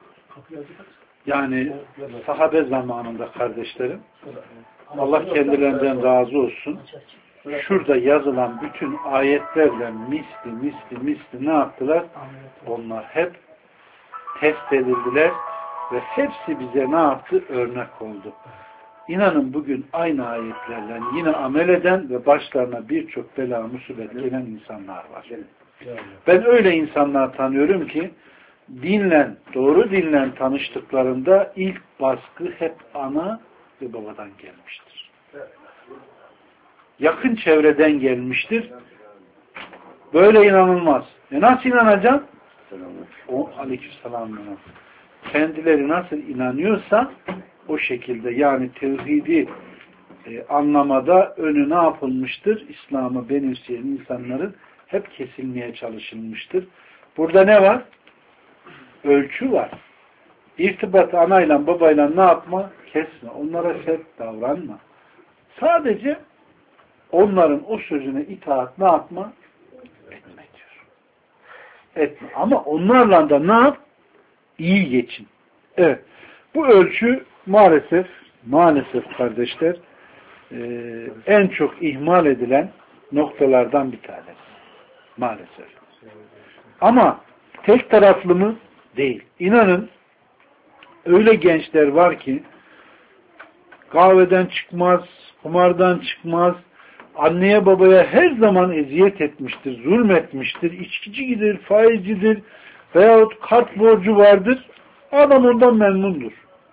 Yani sahabe zamanında kardeşlerim, Allah kendilerinden razı olsun. Şurada yazılan bütün ayetlerle misli misli misli ne yaptılar? Onlar hep test edildiler Ve hepsi bize ne yaptı? Örnek oldu. İnanın bugün aynı ayetlerle yine amel eden ve başlarına birçok bela, musibet gelen insanlar var. Ben öyle insanlar tanıyorum ki dinle, doğru dinle tanıştıklarında ilk baskı hep ana ve babadan gelmiştir. Yakın çevreden gelmiştir. Böyle inanılmaz. E nasıl inanacaksın? O aleykümselam. Kendileri nasıl inanıyorsa o şekilde, yani tevhidi e, anlamada önü ne yapılmıştır? İslam'ı benimseyen insanların hep kesilmeye çalışılmıştır. Burada ne var? Ölçü var. İrtibatı anayla babayla ne yapma? Kesme. Onlara sert davranma. Sadece onların o sözüne itaat ne yapma? Etme diyor. Etme. Ama onlarla da ne yap? İyi geçin. Evet. Bu ölçü maalesef maalesef kardeşler e, en çok ihmal edilen noktalardan bir tanesi. Maalesef. Ama tek taraflı mı? Değil. İnanın öyle gençler var ki kahveden çıkmaz, kumardan çıkmaz, anneye babaya her zaman eziyet etmiştir, zulmetmiştir, içkicidir, faizcidir veyahut kart borcu vardır. Adam ondan memnundur.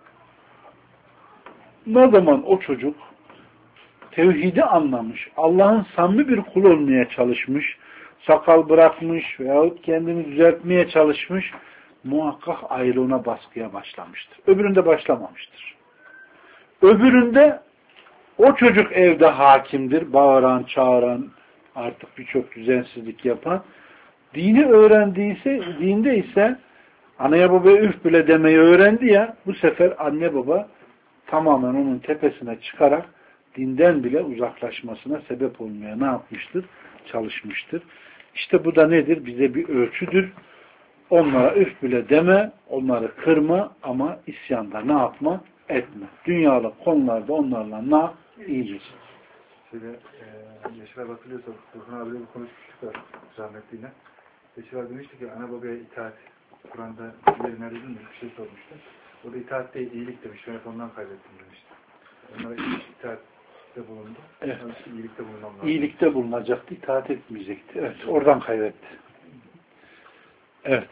Ne zaman o çocuk tevhidi anlamış, Allah'ın samimi bir kul olmaya çalışmış, sakal bırakmış veyahut kendini düzeltmeye çalışmış, muhakkak ayrılığına baskıya başlamıştır. Öbüründe başlamamıştır. Öbüründe o çocuk evde hakimdir, bağıran, çağıran, artık birçok düzensizlik yapan. Dini öğrendiyse, dinde ise anaya babaya üf bile demeyi öğrendi ya, bu sefer anne baba tamamen onun tepesine çıkarak dinden bile uzaklaşmasına sebep olmaya ne yapmıştır? Çalışmıştır. İşte bu da nedir? Bize bir ölçüdür. Onlara üf bile deme, onları kırma ama isyanda ne yapma? Etme. Dünyalık konularda onlarla ne yap? İyice. Şöyle e, Yaşar abi hatırlıyorsa Burhan abiyle bir konuşmuştuk da rahmetliyle. Yaşar abi demişti ki ana babaya itaat Kur'an'da yeri nerede mi bir şey sormuştu. O da itaat değil iyilik demiş. Ben hep ondan kaybettim demişti. Onlara itaatte bulundu. Evet. İşte iyilikte bulunmam İyilikte bulunacaktı, itaat etmeyecekti. Evet, oradan kaybetti. Evet.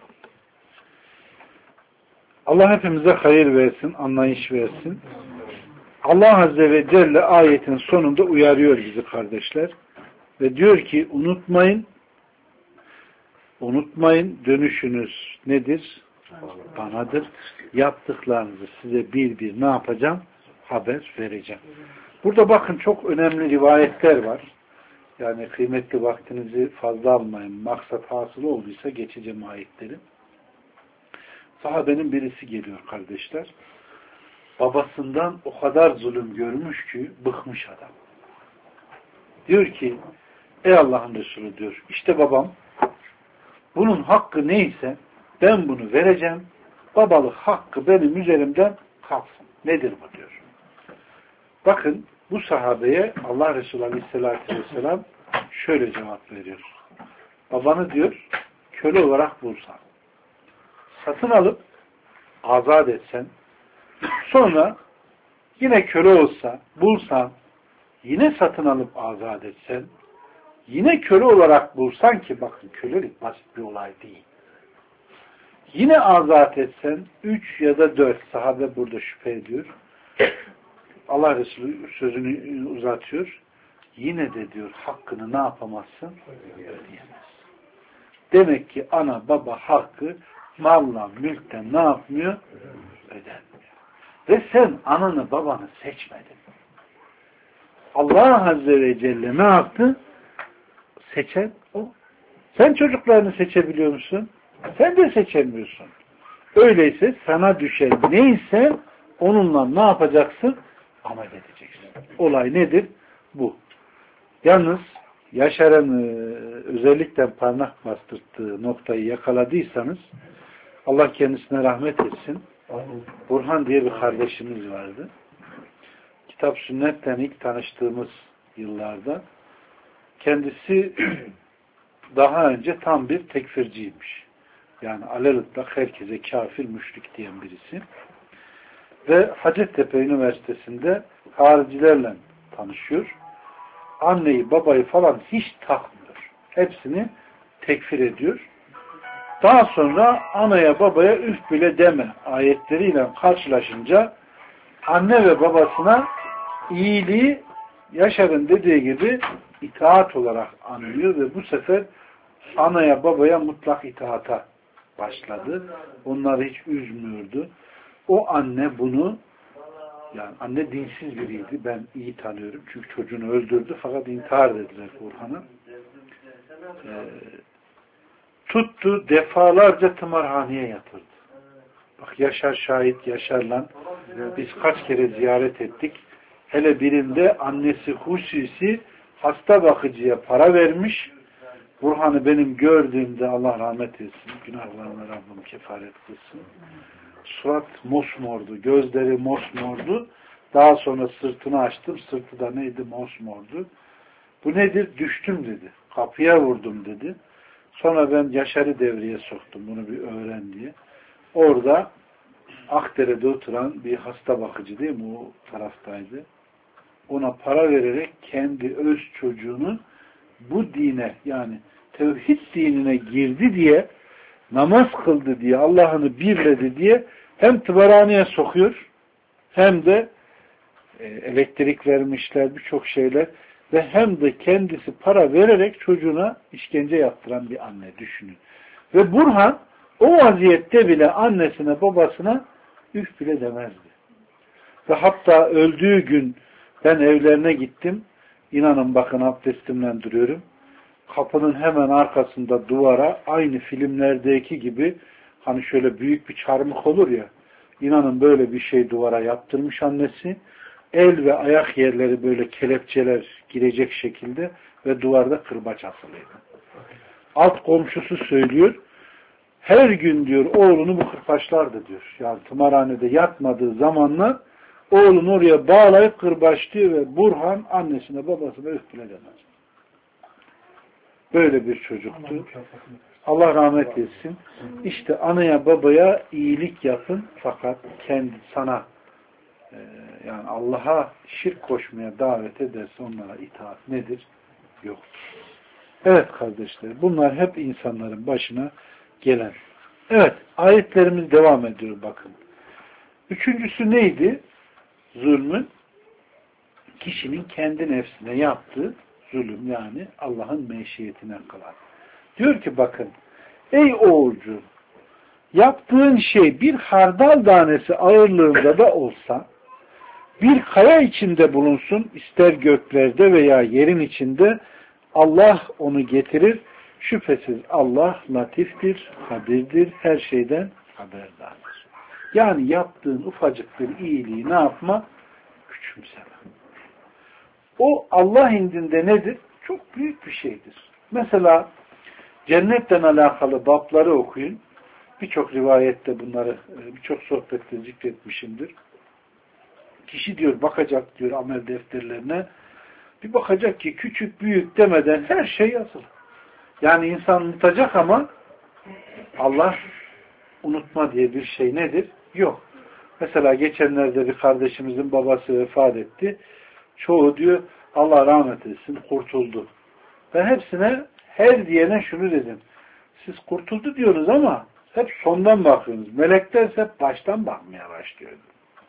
Allah hepimize hayır versin, anlayış versin. Allah Azze ve Celle ayetin sonunda uyarıyor bizi kardeşler. Ve diyor ki unutmayın, unutmayın dönüşünüz nedir? Banadır. Yaptıklarınızı size bir bir ne yapacağım? Haber vereceğim. Burada bakın çok önemli rivayetler var. Yani kıymetli vaktinizi fazla almayın. Maksat hasıl olduysa geçeceğim ayetleri. Sahabenin birisi geliyor kardeşler. Babasından o kadar zulüm görmüş ki bıkmış adam. Diyor ki ey Allah'ın Resulü diyor işte babam bunun hakkı neyse ben bunu vereceğim. Babalık hakkı benim üzerimden kalksın. Nedir bu diyor. Bakın bu sahabeye Allah Resulü Aleyhisselatü Vesselam şöyle cevap veriyor. Babanı diyor köle olarak bulsan, satın alıp azat etsen, sonra yine köle olsa bulsan, yine satın alıp azat etsen, yine köle olarak bulsan ki bakın kölelik basit bir olay değil. Yine azat etsen üç ya da dört sahabe burada şüphe ediyor. Allah Resulü sözünü uzatıyor. Yine de diyor hakkını ne yapamazsın? Ödeyemez. Demek ki ana baba hakkı malla mülkten ne yapmıyor? Ödenmiyor. Ve sen ananı babanı seçmedin. Allah Azze ve Celle ne yaptı? Seçen o. Sen çocuklarını seçebiliyor musun? Sen de seçemiyorsun. Öyleyse sana düşen neyse onunla ne yapacaksın? Amel edeceksin. Olay nedir? Bu. Yalnız Yaşar'ın özellikle parmak bastırdığı noktayı yakaladıysanız Allah kendisine rahmet etsin. Burhan diye bir kardeşimiz vardı. Kitap sünnetten ilk tanıştığımız yıllarda kendisi daha önce tam bir tekfirciymiş. Yani alelütlak herkese kafir, müşrik diyen birisi. Ve Hacettepe Üniversitesi'nde haricilerle tanışıyor. Anneyi, babayı falan hiç takmıyor. Hepsini tekfir ediyor. Daha sonra anaya, babaya üf bile deme ayetleriyle karşılaşınca anne ve babasına iyiliği Yaşar'ın dediği gibi itaat olarak anlıyor ve bu sefer anaya, babaya mutlak itaata başladı. Onları hiç üzmüyordu. O anne bunu, yani anne dinsiz biriydi. Ben iyi tanıyorum. Çünkü çocuğunu öldürdü. Fakat intihar dediler Burhan'a. Ee, tuttu, defalarca tımarhaneye yatırdı. Bak Yaşar şahit, Yaşar'la biz kaç kere ziyaret ettik. Hele birinde annesi hususi hasta bakıcıya para vermiş. Burhan'ı benim gördüğümde Allah rahmet etsin. Günahlarına Rabbim kefaret kılsın. Surat mosmordu. Gözleri mosmordu. Daha sonra sırtını açtım. Sırtı da neydi? Mosmordu. Bu nedir? Düştüm dedi. Kapıya vurdum dedi. Sonra ben Yaşar'ı devreye soktum. Bunu bir öğren diye. Orada Akdere'de oturan bir hasta bakıcı değil mi? O taraftaydı. Ona para vererek kendi öz çocuğunu bu dine, yani tevhid dinine girdi diye, namaz kıldı diye, Allah'ını birledi diye hem tımarhaneye sokuyor hem de e, elektrik vermişler, birçok şeyler ve hem de kendisi para vererek çocuğuna işkence yaptıran bir anne düşünün. Ve Burhan o vaziyette bile annesine, babasına üf bile demezdi. Ve hatta öldüğü gün ben evlerine gittim. İnanın bakın abdestimle duruyorum. Kapının hemen arkasında duvara aynı filmlerdeki gibi hani şöyle büyük bir çarmıh olur ya, İnanın böyle bir şey duvara yaptırmış annesi. El ve ayak yerleri böyle kelepçeler girecek şekilde ve duvarda kırbaç asılıydı. Alt komşusu söylüyor. Her gün diyor oğlunu bu kırbaçlardı diyor. Yani tımarhanede yatmadığı zamanlar oğlunu oraya bağlayıp kırbaçlıyor ve Burhan annesine babasına üf bile demez. Böyle bir çocuktu. Allah rahmet etsin. İşte anaya babaya iyilik yapın fakat kendi sana e, yani Allah'a şirk koşmaya davet ederse onlara itaat nedir? Yoktur. Evet kardeşler, bunlar hep insanların başına gelen. Evet, ayetlerimiz devam ediyor bakın. Üçüncüsü neydi? Zulmün kişinin kendi nefsine yaptığı zulüm, yani Allah'ın meşiyetine kılan. Diyor ki bakın, ey oğulcu, yaptığın şey bir hardal tanesi ağırlığında da olsa, bir kaya içinde bulunsun, ister göklerde veya yerin içinde, Allah onu getirir. Şüphesiz Allah latiftir, habirdir, her şeyden haberdardır. Yani yaptığın ufacık bir iyiliği ne yapma? Küçümseme. O Allah indinde nedir? Çok büyük bir şeydir. Mesela cennetten alakalı babları okuyun. Birçok rivayette bunları, birçok sohbette zikretmişimdir. Kişi diyor bakacak diyor amel defterlerine, bir bakacak ki küçük büyük demeden her şey yazılı. Yani insan unutacak ama Allah unutma diye bir şey nedir? Yok. Mesela geçenlerde bir kardeşimizin babası vefat etti. Çoğu diyor Allah rahmet etsin kurtuldu. Ben hepsine her diyene şunu dedim. Siz kurtuldu diyorsunuz ama hep sondan bakıyorsunuz. Melekler hep baştan bakmaya başlıyordu.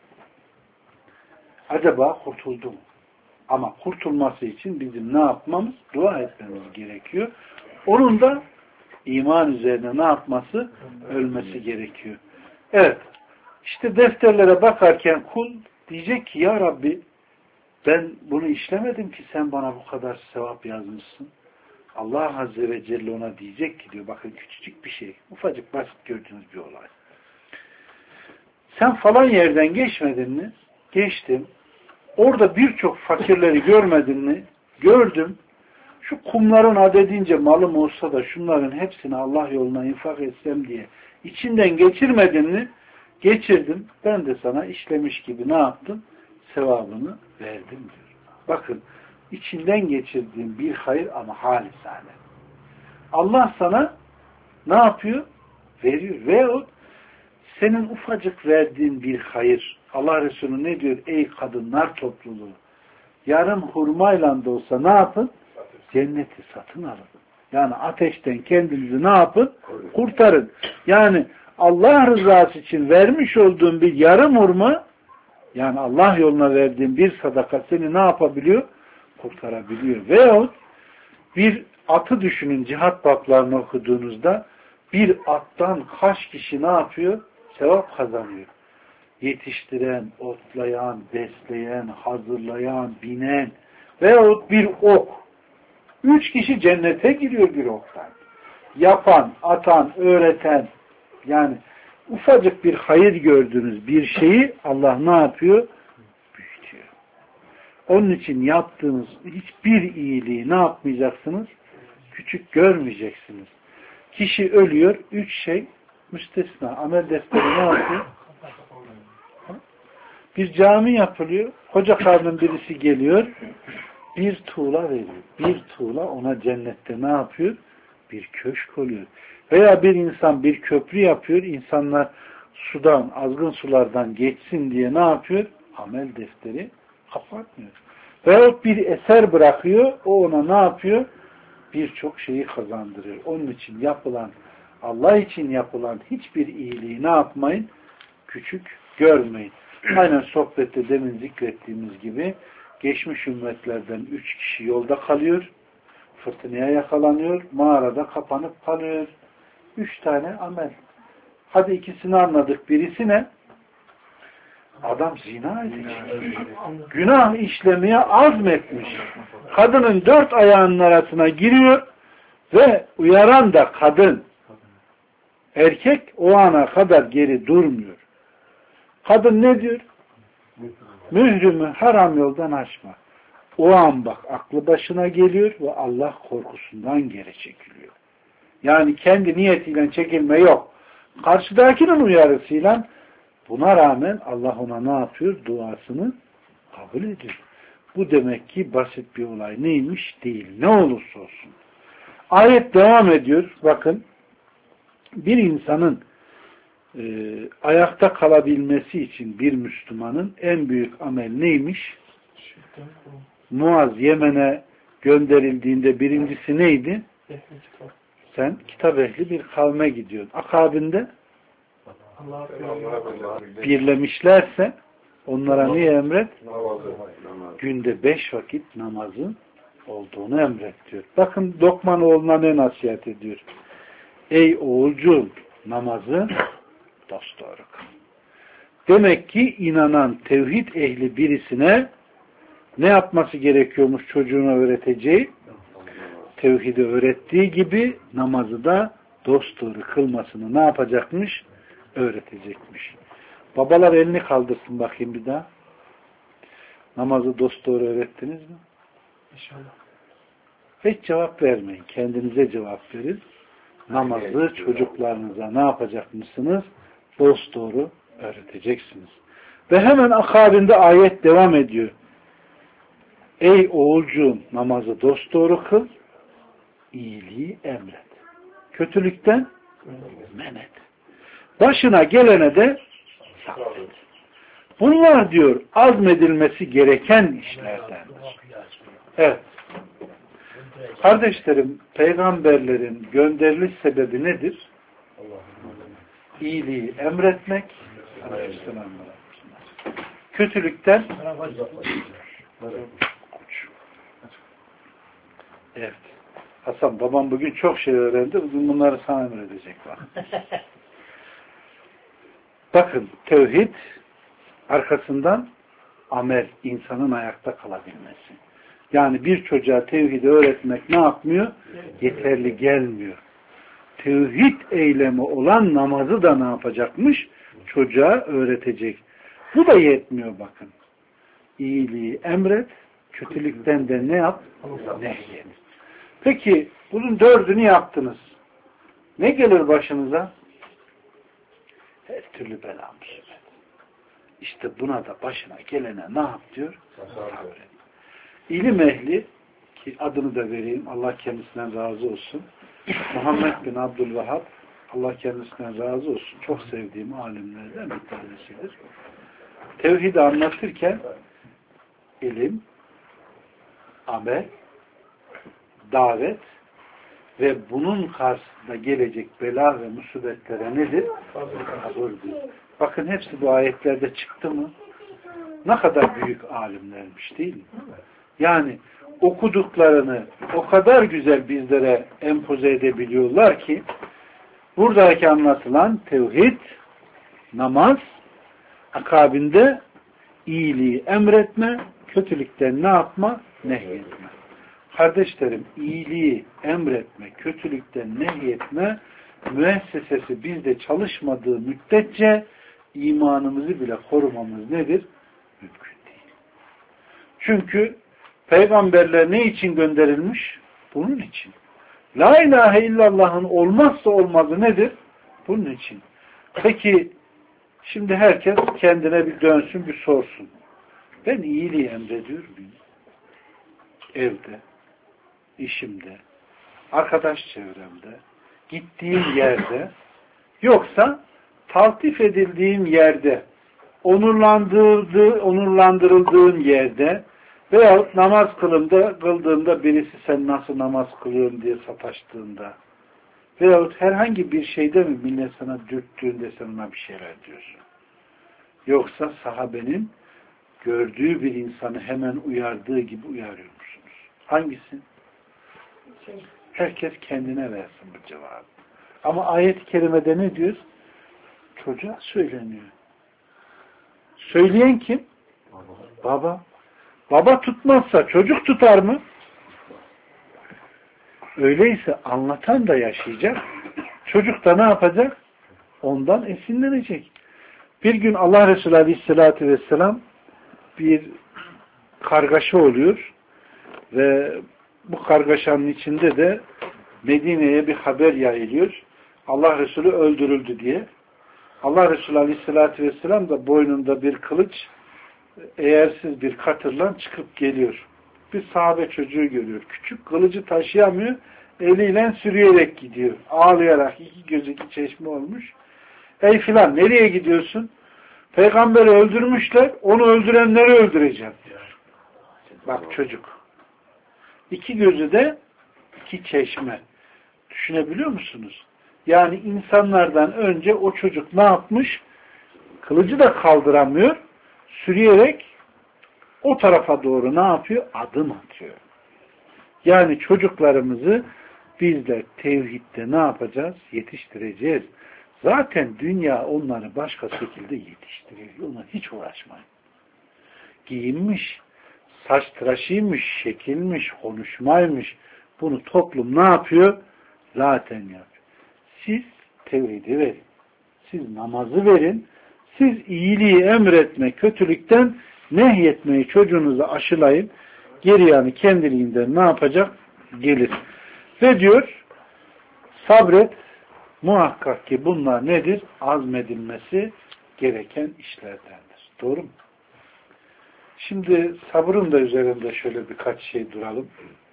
Acaba kurtuldu mu? Ama kurtulması için bizim ne yapmamız? Dua etmemiz gerekiyor. Onun da iman üzerine ne yapması? Ölmesi gerekiyor. Evet. İşte defterlere bakarken kul diyecek ki ya Rabbi ben bunu işlemedim ki sen bana bu kadar sevap yazmışsın. Allah Azze ve Celle ona diyecek ki diyor bakın küçücük bir şey. Ufacık basit gördüğünüz bir olay. Sen falan yerden geçmedin mi? Geçtim. Orada birçok fakirleri görmedin mi? Gördüm. Şu kumların adedince malım olsa da şunların hepsini Allah yoluna infak etsem diye içinden geçirmedin mi? Geçirdim. Ben de sana işlemiş gibi ne yaptım? Sevabını verdim diyor. Bakın içinden geçirdiğin bir hayır ama halisane. Allah sana ne yapıyor? veriyor. Veyahut senin ufacık verdiğin bir hayır. Allah Resulü ne diyor? Ey kadınlar topluluğu, yarım hurmayla da olsa ne yapın? Cenneti satın alın. Yani ateşten kendinizi ne yapın? Kurtarın. Yani Allah rızası için vermiş olduğun bir yarım hurma, yani Allah yoluna verdiğin bir sadaka seni ne yapabiliyor? Kurtarabiliyor. Veyahut bir atı düşünün, cihat bablarını okuduğunuzda bir attan kaç kişi ne yapıyor? Sevap kazanıyor. Yetiştiren, otlayan, besleyen, hazırlayan, binen veyahut bir ok. Üç kişi cennete giriyor bir oktan. Yapan, atan, öğreten, yani ufacık bir hayır gördüğünüz bir şeyi Allah ne yapıyor? Büyütüyor. Onun için yaptığınız hiçbir iyiliği ne yapmayacaksınız? Küçük görmeyeceksiniz. Kişi ölüyor, üç şey müstesna. Amel defteri ne yapıyor? Bir cami yapılıyor, koca karnın birisi geliyor, bir tuğla veriyor. Bir tuğla ona cennette ne yapıyor? Bir köşk oluyor. Veya bir insan bir köprü yapıyor, insanlar sudan, azgın sulardan geçsin diye ne yapıyor? Amel defteri kapatmıyor. Veyahut bir eser bırakıyor, o ona ne yapıyor? Birçok şeyi kazandırıyor. Onun için yapılan, Allah için yapılan hiçbir iyiliği ne yapmayın? Küçük görmeyin. Aynen sohbette demin zikrettiğimiz gibi geçmiş ümmetlerden üç kişi yolda kalıyor, fırtınaya yakalanıyor, mağarada kapanıp kalıyor. Üç tane amel. Hadi ikisini anladık. Birisi ne? Adam zina edecek. Günah işlemeye azmetmiş. Kadının dört ayağının arasına giriyor ve uyaran da kadın. Erkek o ana kadar geri durmuyor. Kadın ne diyor? Mührümü haram yoldan açma. O an bak aklı başına geliyor ve Allah korkusundan geri çekiliyor. Yani kendi niyetiyle çekilme yok. Karşıdakinin uyarısıyla buna rağmen Allah ona ne yapıyor? Duasını kabul ediyor. Bu demek ki basit bir olay neymiş? Değil. Ne olursa olsun. Ayet devam ediyor. Bakın bir insanın e, ayakta kalabilmesi için bir Müslümanın en büyük amel neymiş? Muaz Yemen'e gönderildiğinde birincisi neydi? Sen kitap ehli bir kavme gidiyorsun. Akabinde birlemişlerse onlara niye emret? Günde beş vakit namazın olduğunu emret diyor. Bakın Lokman oğluna ne nasihat ediyor? Ey oğulcuğum, namazı dosdoğru kıl. Demek ki inanan tevhid ehli birisine ne yapması gerekiyormuş çocuğuna öğreteceği? Tevhidi öğrettiği gibi namazı da dosdoğru kılmasını ne yapacakmış? Öğretecekmiş. Babalar elini kaldırsın bakayım bir daha. Namazı dosdoğru öğrettiniz mi? İnşallah. Hiç cevap vermeyin. Kendinize cevap verin. Namazı çocuklarınıza ne yapacakmışsınız? Dosdoğru öğreteceksiniz. Ve hemen akabinde ayet devam ediyor. Ey oğulcuğum, namazı dosdoğru kıl, iyiliği emret. Kötülükten men et. Başına gelene de sabret. Bunlar diyor azmedilmesi gereken işlerdendir. Evet. Kardeşlerim, peygamberlerin gönderiliş sebebi nedir? İyiliği emretmek, kötülükten evet. Hasan, babam bugün çok şey öğrendi. Bugün bunları sana emredecek. Bak. Bakın, tevhid arkasından amel, insanın ayakta kalabilmesi. Yani bir çocuğa tevhidi öğretmek ne yapmıyor? Yeterli gelmiyor. Tevhid eylemi olan namazı da ne yapacakmış? Çocuğa öğretecek. Bu da yetmiyor bakın. İyiliği emret, kötülükten de ne yap? Nehyet. Peki bunun dördünü yaptınız. Ne gelir başınıza? Her türlü bela musibet. İşte buna da başına gelene ne yap diyor? Sabret. İlim ehli, ki adını da vereyim, Allah kendisinden razı olsun, Muhammed bin Abdülvahhab Allah kendisinden razı olsun. Çok sevdiğim alimlerden bir tanesidir. Tevhidi anlatırken ilim, amel, davet ve bunun karşısında gelecek bela ve musibetlere nedir? Sabırdır. Bakın hepsi bu ayetlerde çıktı mı? Ne kadar büyük alimlermiş değil mi? Yani okuduklarını o kadar güzel bizlere empoze edebiliyorlar ki buradaki anlatılan tevhid, namaz, akabinde iyiliği emretme, kötülükten ne yapma? Nehyetme. Kardeşlerim, iyiliği emretme, kötülükten nehyetme müessesesi bizde çalışmadığı müddetçe imanımızı bile korumamız nedir? Mümkün değil. Çünkü peygamberler ne için gönderilmiş? Bunun için. La ilahe illallah'ın olmazsa olmazı nedir? Bunun için. Peki şimdi herkes kendine bir dönsün, bir sorsun. Ben iyiliği emrediyor muyum? Evde, işimde, arkadaş çevremde, gittiğim yerde, yoksa taltif edildiğim yerde, onurlandırıldığı, onurlandırıldığım yerde veyahut namaz kılımda, kıldığımda birisi sen nasıl namaz kılıyorsun diye sataştığında veyahut herhangi bir şeyde mi millet sana dürttüğünde sen ona bir şeyler diyorsun. Yoksa sahabenin gördüğü bir insanı hemen uyardığı gibi uyarıyor musunuz? Hangisi? Herkes kendine versin bu cevabı. Ama ayet-i kerimede ne diyor? Çocuğa söyleniyor. Söyleyen kim? Baba. Baba tutmazsa çocuk tutar mı? Öyleyse anlatan da yaşayacak. Çocuk da ne yapacak? Ondan esinlenecek. Bir gün Allah Resulü Aleyhisselatü Vesselam bir kargaşa oluyor ve bu kargaşanın içinde de Medine'ye bir haber yayılıyor. Allah Resulü öldürüldü diye. Allah Resulü Aleyhisselatü Vesselam da boynunda bir kılıç, eğersiz bir katırla çıkıp geliyor. Bir sahabe çocuğu görüyor. Küçük, kılıcı taşıyamıyor. Eliyle sürüyerek gidiyor. Ağlayarak, iki gözü iki çeşme olmuş. Ey filan nereye gidiyorsun? Peygamberi öldürmüşler. Onu öldürenleri öldüreceğim diyor. Bak çocuk. İki gözü de iki çeşme. Düşünebiliyor musunuz? Yani insanlardan önce o çocuk ne yapmış? Kılıcı da kaldıramıyor. Sürüyerek o tarafa doğru ne yapıyor? Adım atıyor. Yani çocuklarımızı bizler tevhidde ne yapacağız? Yetiştireceğiz. Zaten dünya onları başka şekilde yetiştiriyor. Ona hiç uğraşmayın. Giyinmiş, saç tıraşıymış, şekilmiş, konuşmaymış. Bunu toplum ne yapıyor? Zaten yapıyor. Siz tevhidi verin. Siz namazı verin. Siz iyiliği emretme, kötülükten nehyetmeyi çocuğunuza aşılayın. Geri yanı kendiliğinden ne yapacak? Gelir. Ve diyor, sabret, muhakkak ki bunlar nedir? Azmedilmesi gereken işlerdendir. Doğru mu? Şimdi sabrın da üzerinde şöyle birkaç şey duralım.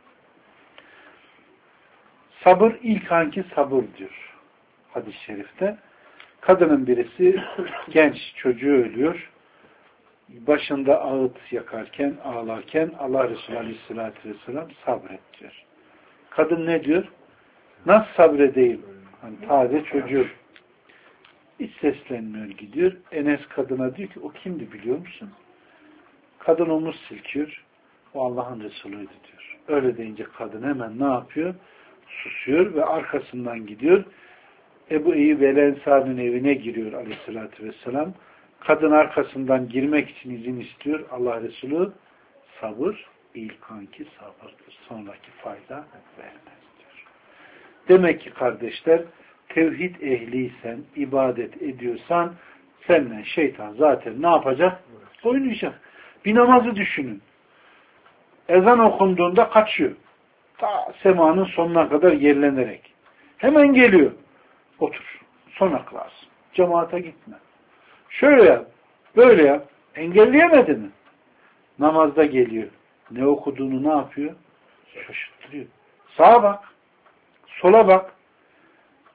Sabır ilk anki sabır diyor hadis-i şerifte. Kadının birisi genç çocuğu ölüyor. Başında ağıt yakarken, ağlarken Allah Resulü Aleyhisselatü Vesselam sabret diyor. Kadın ne diyor? Nasıl sabredeyim? Hani taze çocuğu. Hiç seslenmiyor gidiyor. Enes kadına diyor ki o kimdi biliyor musun? Kadın omuz silkiyor. O Allah'ın Resulü'ydü diyor. Öyle deyince kadın hemen ne yapıyor? Susuyor ve arkasından gidiyor. Ebu Eyyub el-Ensari'nin evine giriyor Aleyhisselatü Vesselam. Kadın arkasından girmek için izin istiyor. Allah Resulü sabır ilk anki sabırdır. Sonraki fayda vermez diyor. Demek ki kardeşler tevhid ehliysen, ibadet ediyorsan seninle şeytan zaten ne yapacak? Oynayacak. Bir namazı düşünün. Ezan okunduğunda kaçıyor. Ta semanın sonuna kadar yerlenerek. Hemen geliyor. Otur. Sona kılarsın. Cemaate gitme. Şöyle yap. Böyle yap. Engelleyemedi mi? Namazda geliyor. Ne okuduğunu ne yapıyor? Şaşırtıyor. Sağa bak. Sola bak.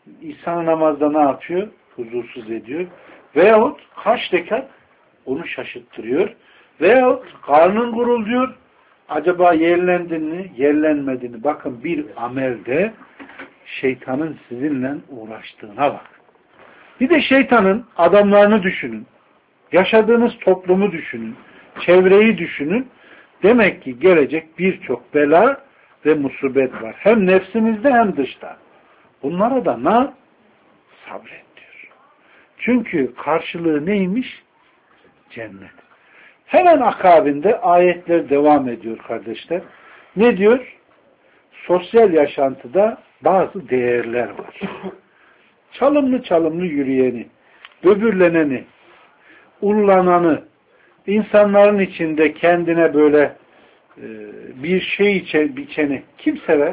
İnsanı namazda ne yapıyor? Huzursuz ediyor. Veyahut kaç rekat onu şaşırttırıyor. Veyahut karnın gurulduyor. Acaba yerlendin mi? Yerlenmedin mi? Bakın bir amelde şeytanın sizinle uğraştığına bak. Bir de şeytanın adamlarını düşünün. Yaşadığınız toplumu düşünün. Çevreyi düşünün. Demek ki gelecek birçok bela ve musibet var. Hem nefsinizde hem dışta. Bunlara da ne? Sabret diyor. Çünkü karşılığı neymiş? Cennet. Hemen akabinde ayetler devam ediyor kardeşler. Ne diyor? Sosyal yaşantıda bazı değerler var. Çalımlı çalımlı yürüyeni, böbürleneni, ullananı, insanların içinde kendine böyle e, bir şey içe, biçeni kim sever?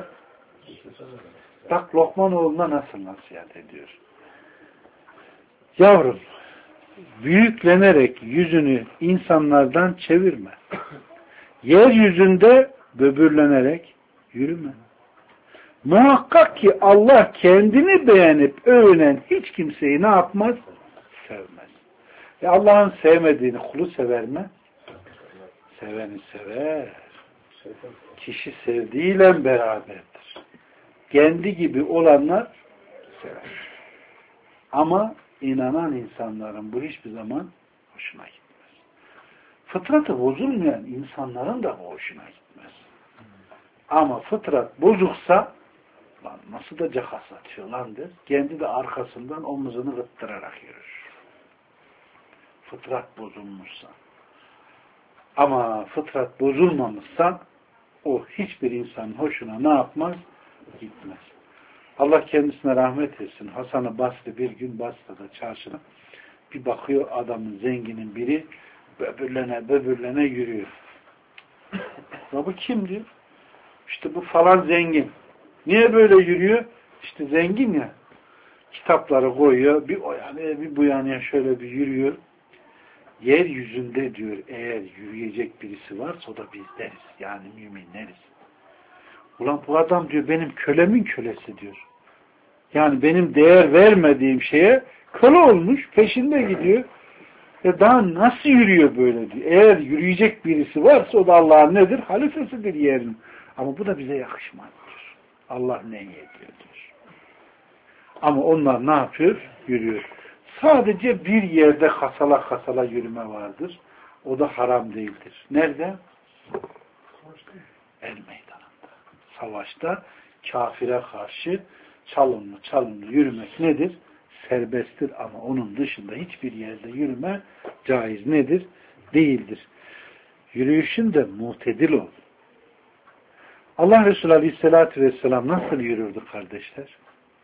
Bak Lokmanoğlu'na nasıl nasihat ediyor. Yavrum, büyüklenerek yüzünü insanlardan çevirme. Yeryüzünde böbürlenerek yürüme. Muhakkak ki Allah kendini beğenip övünen hiç kimseyi ne yapmaz? Sevmez. E Allah'ın sevmediğini kulu sever mi? Seveni sever. Kişi sevdiğiyle beraberdir. Kendi gibi olanlar sever. Ama inanan insanların bu hiçbir zaman hoşuna gitmez. Fıtratı bozulmayan insanların da bu hoşuna gitmez. Ama fıtrat bozuksa lan nasıl da cakas atıyor lan der. Kendi de arkasından omuzunu gıttırarak yürür. Fıtrat bozulmuşsa. Ama fıtrat bozulmamışsa o hiçbir insanın hoşuna ne yapmaz? Gitmez. Allah kendisine rahmet etsin. Hasan-ı Basri bir gün Basra'da çarşıda bir bakıyor adamın zenginin biri böbürlene böbürlene yürüyor. Ya bu kim diyor? İşte bu falan zengin. Niye böyle yürüyor? İşte zengin ya. Kitapları koyuyor. Bir o yanıya bir bu yanıya şöyle bir yürüyor. Yeryüzünde diyor eğer yürüyecek birisi varsa o da bizleriz. Yani müminleriz. Ulan bu adam diyor benim kölemin kölesi diyor. Yani benim değer vermediğim şeye köle olmuş, peşinde gidiyor. E daha nasıl yürüyor böyle diyor. Eğer yürüyecek birisi varsa o da Allah'ın nedir? Halifesidir yerin. Ama bu da bize yakışmaz diyor. Allah ne ediyor diyor. Ama onlar ne yapıyor? Yürüyor. Sadece bir yerde kasala kasala yürüme vardır. O da haram değildir. Nerede? El meydanında. Savaşta kafire karşı çalımlı çalımlı yürümek nedir? Serbesttir ama onun dışında hiçbir yerde yürüme caiz nedir? Değildir. Yürüyüşün de mutedil ol. Allah Resulü Aleyhisselatü Vesselam nasıl yürürdü kardeşler?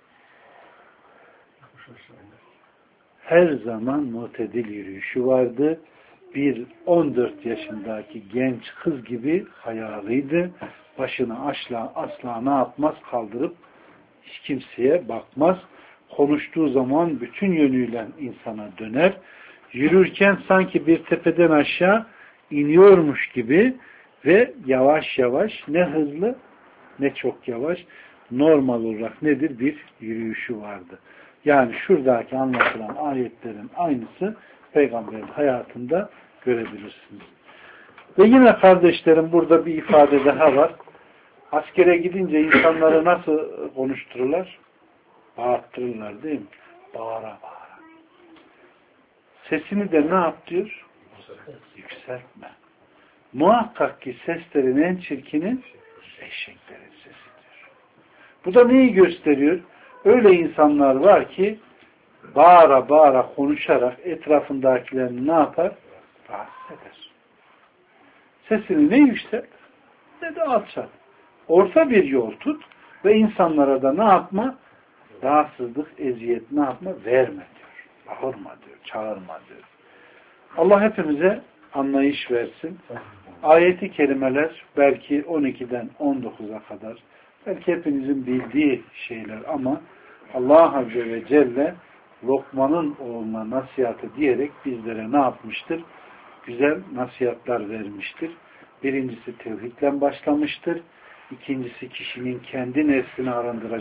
Her zaman mutedil yürüyüşü vardı. Bir on dört yaşındaki genç kız gibi hayalıydı. Başını asla, asla ne yapmaz? Kaldırıp hiç kimseye bakmaz. Konuştuğu zaman bütün yönüyle insana döner. Yürürken sanki bir tepeden aşağı iniyormuş gibi ve yavaş yavaş ne hızlı ne çok yavaş normal olarak nedir? Bir yürüyüşü vardı. Yani şuradaki anlatılan ayetlerin aynısı Peygamberin hayatında görebilirsiniz. Ve yine kardeşlerim burada bir ifade daha var. Askere gidince insanları nasıl konuştururlar? Bağırttırırlar değil mi? Bağıra bağıra. Sesini de ne yap diyor? Yükseltme. Muhakkak ki seslerin en çirkini eşeklerin sesidir. Bu da neyi gösteriyor? Öyle insanlar var ki bağıra bağıra konuşarak etrafındakilerini ne yapar? Rahatsız eder. Sesini ne yükselt ne de alçalt. Orta bir yol tut ve insanlara da ne yapma? Rahatsızlık, eziyet ne yapma? Verme diyor. Bağırma diyor. Çağırma diyor. Allah hepimize anlayış versin. Ayeti kelimeler belki on ikiden on dokuza kadar belki hepinizin bildiği şeyler ama Allah Azze ve Celle Lokman'ın oğluna nasihatı diyerek bizlere ne yapmıştır? Güzel nasihatler vermiştir. Birincisi tevhidle başlamıştır. İkincisi kişinin kendi nefsini arındıracak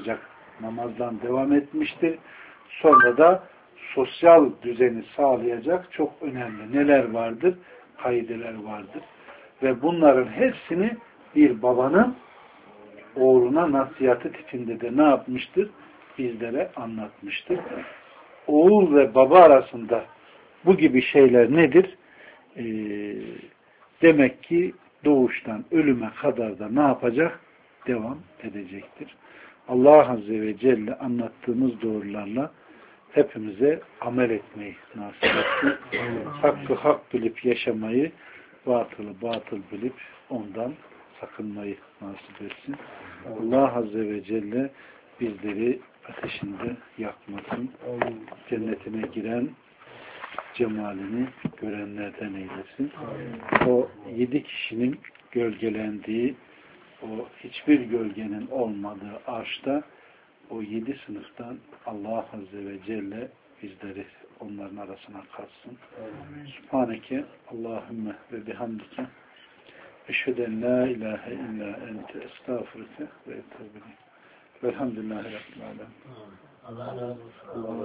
namazdan devam etmiştir. Sonra da sosyal düzeni sağlayacak çok önemli neler vardır? Kaideler vardır. Ve bunların hepsini bir babanın oğluna nasihatı tipinde de ne yapmıştır? Bizlere anlatmıştır. Oğul ve baba arasında bu gibi şeyler nedir? Ee, demek ki doğuştan ölüme kadar da ne yapacak? Devam edecektir. Allah Azze ve Celle anlattığımız doğrularla hepimize amel etmeyi nasip etsin. Hakkı hak bilip yaşamayı, batılı batıl bilip ondan sakınmayı nasip etsin. Allah Azze ve Celle bizleri ateşinde yakmasın. Cennetine giren cemalini görenlerden eylesin. O yedi kişinin gölgelendiği, o hiçbir gölgenin olmadığı arşta o yedi sınıftan Allah Azze ve Celle bizleri onların arasına katsın. Subhaneke Allahümme ve bihamdike eşheden la ilahe illa ente estağfurike ve etûbü ileyk. Velhamdülillahi Rabbil âlemin. Allah razı olsun.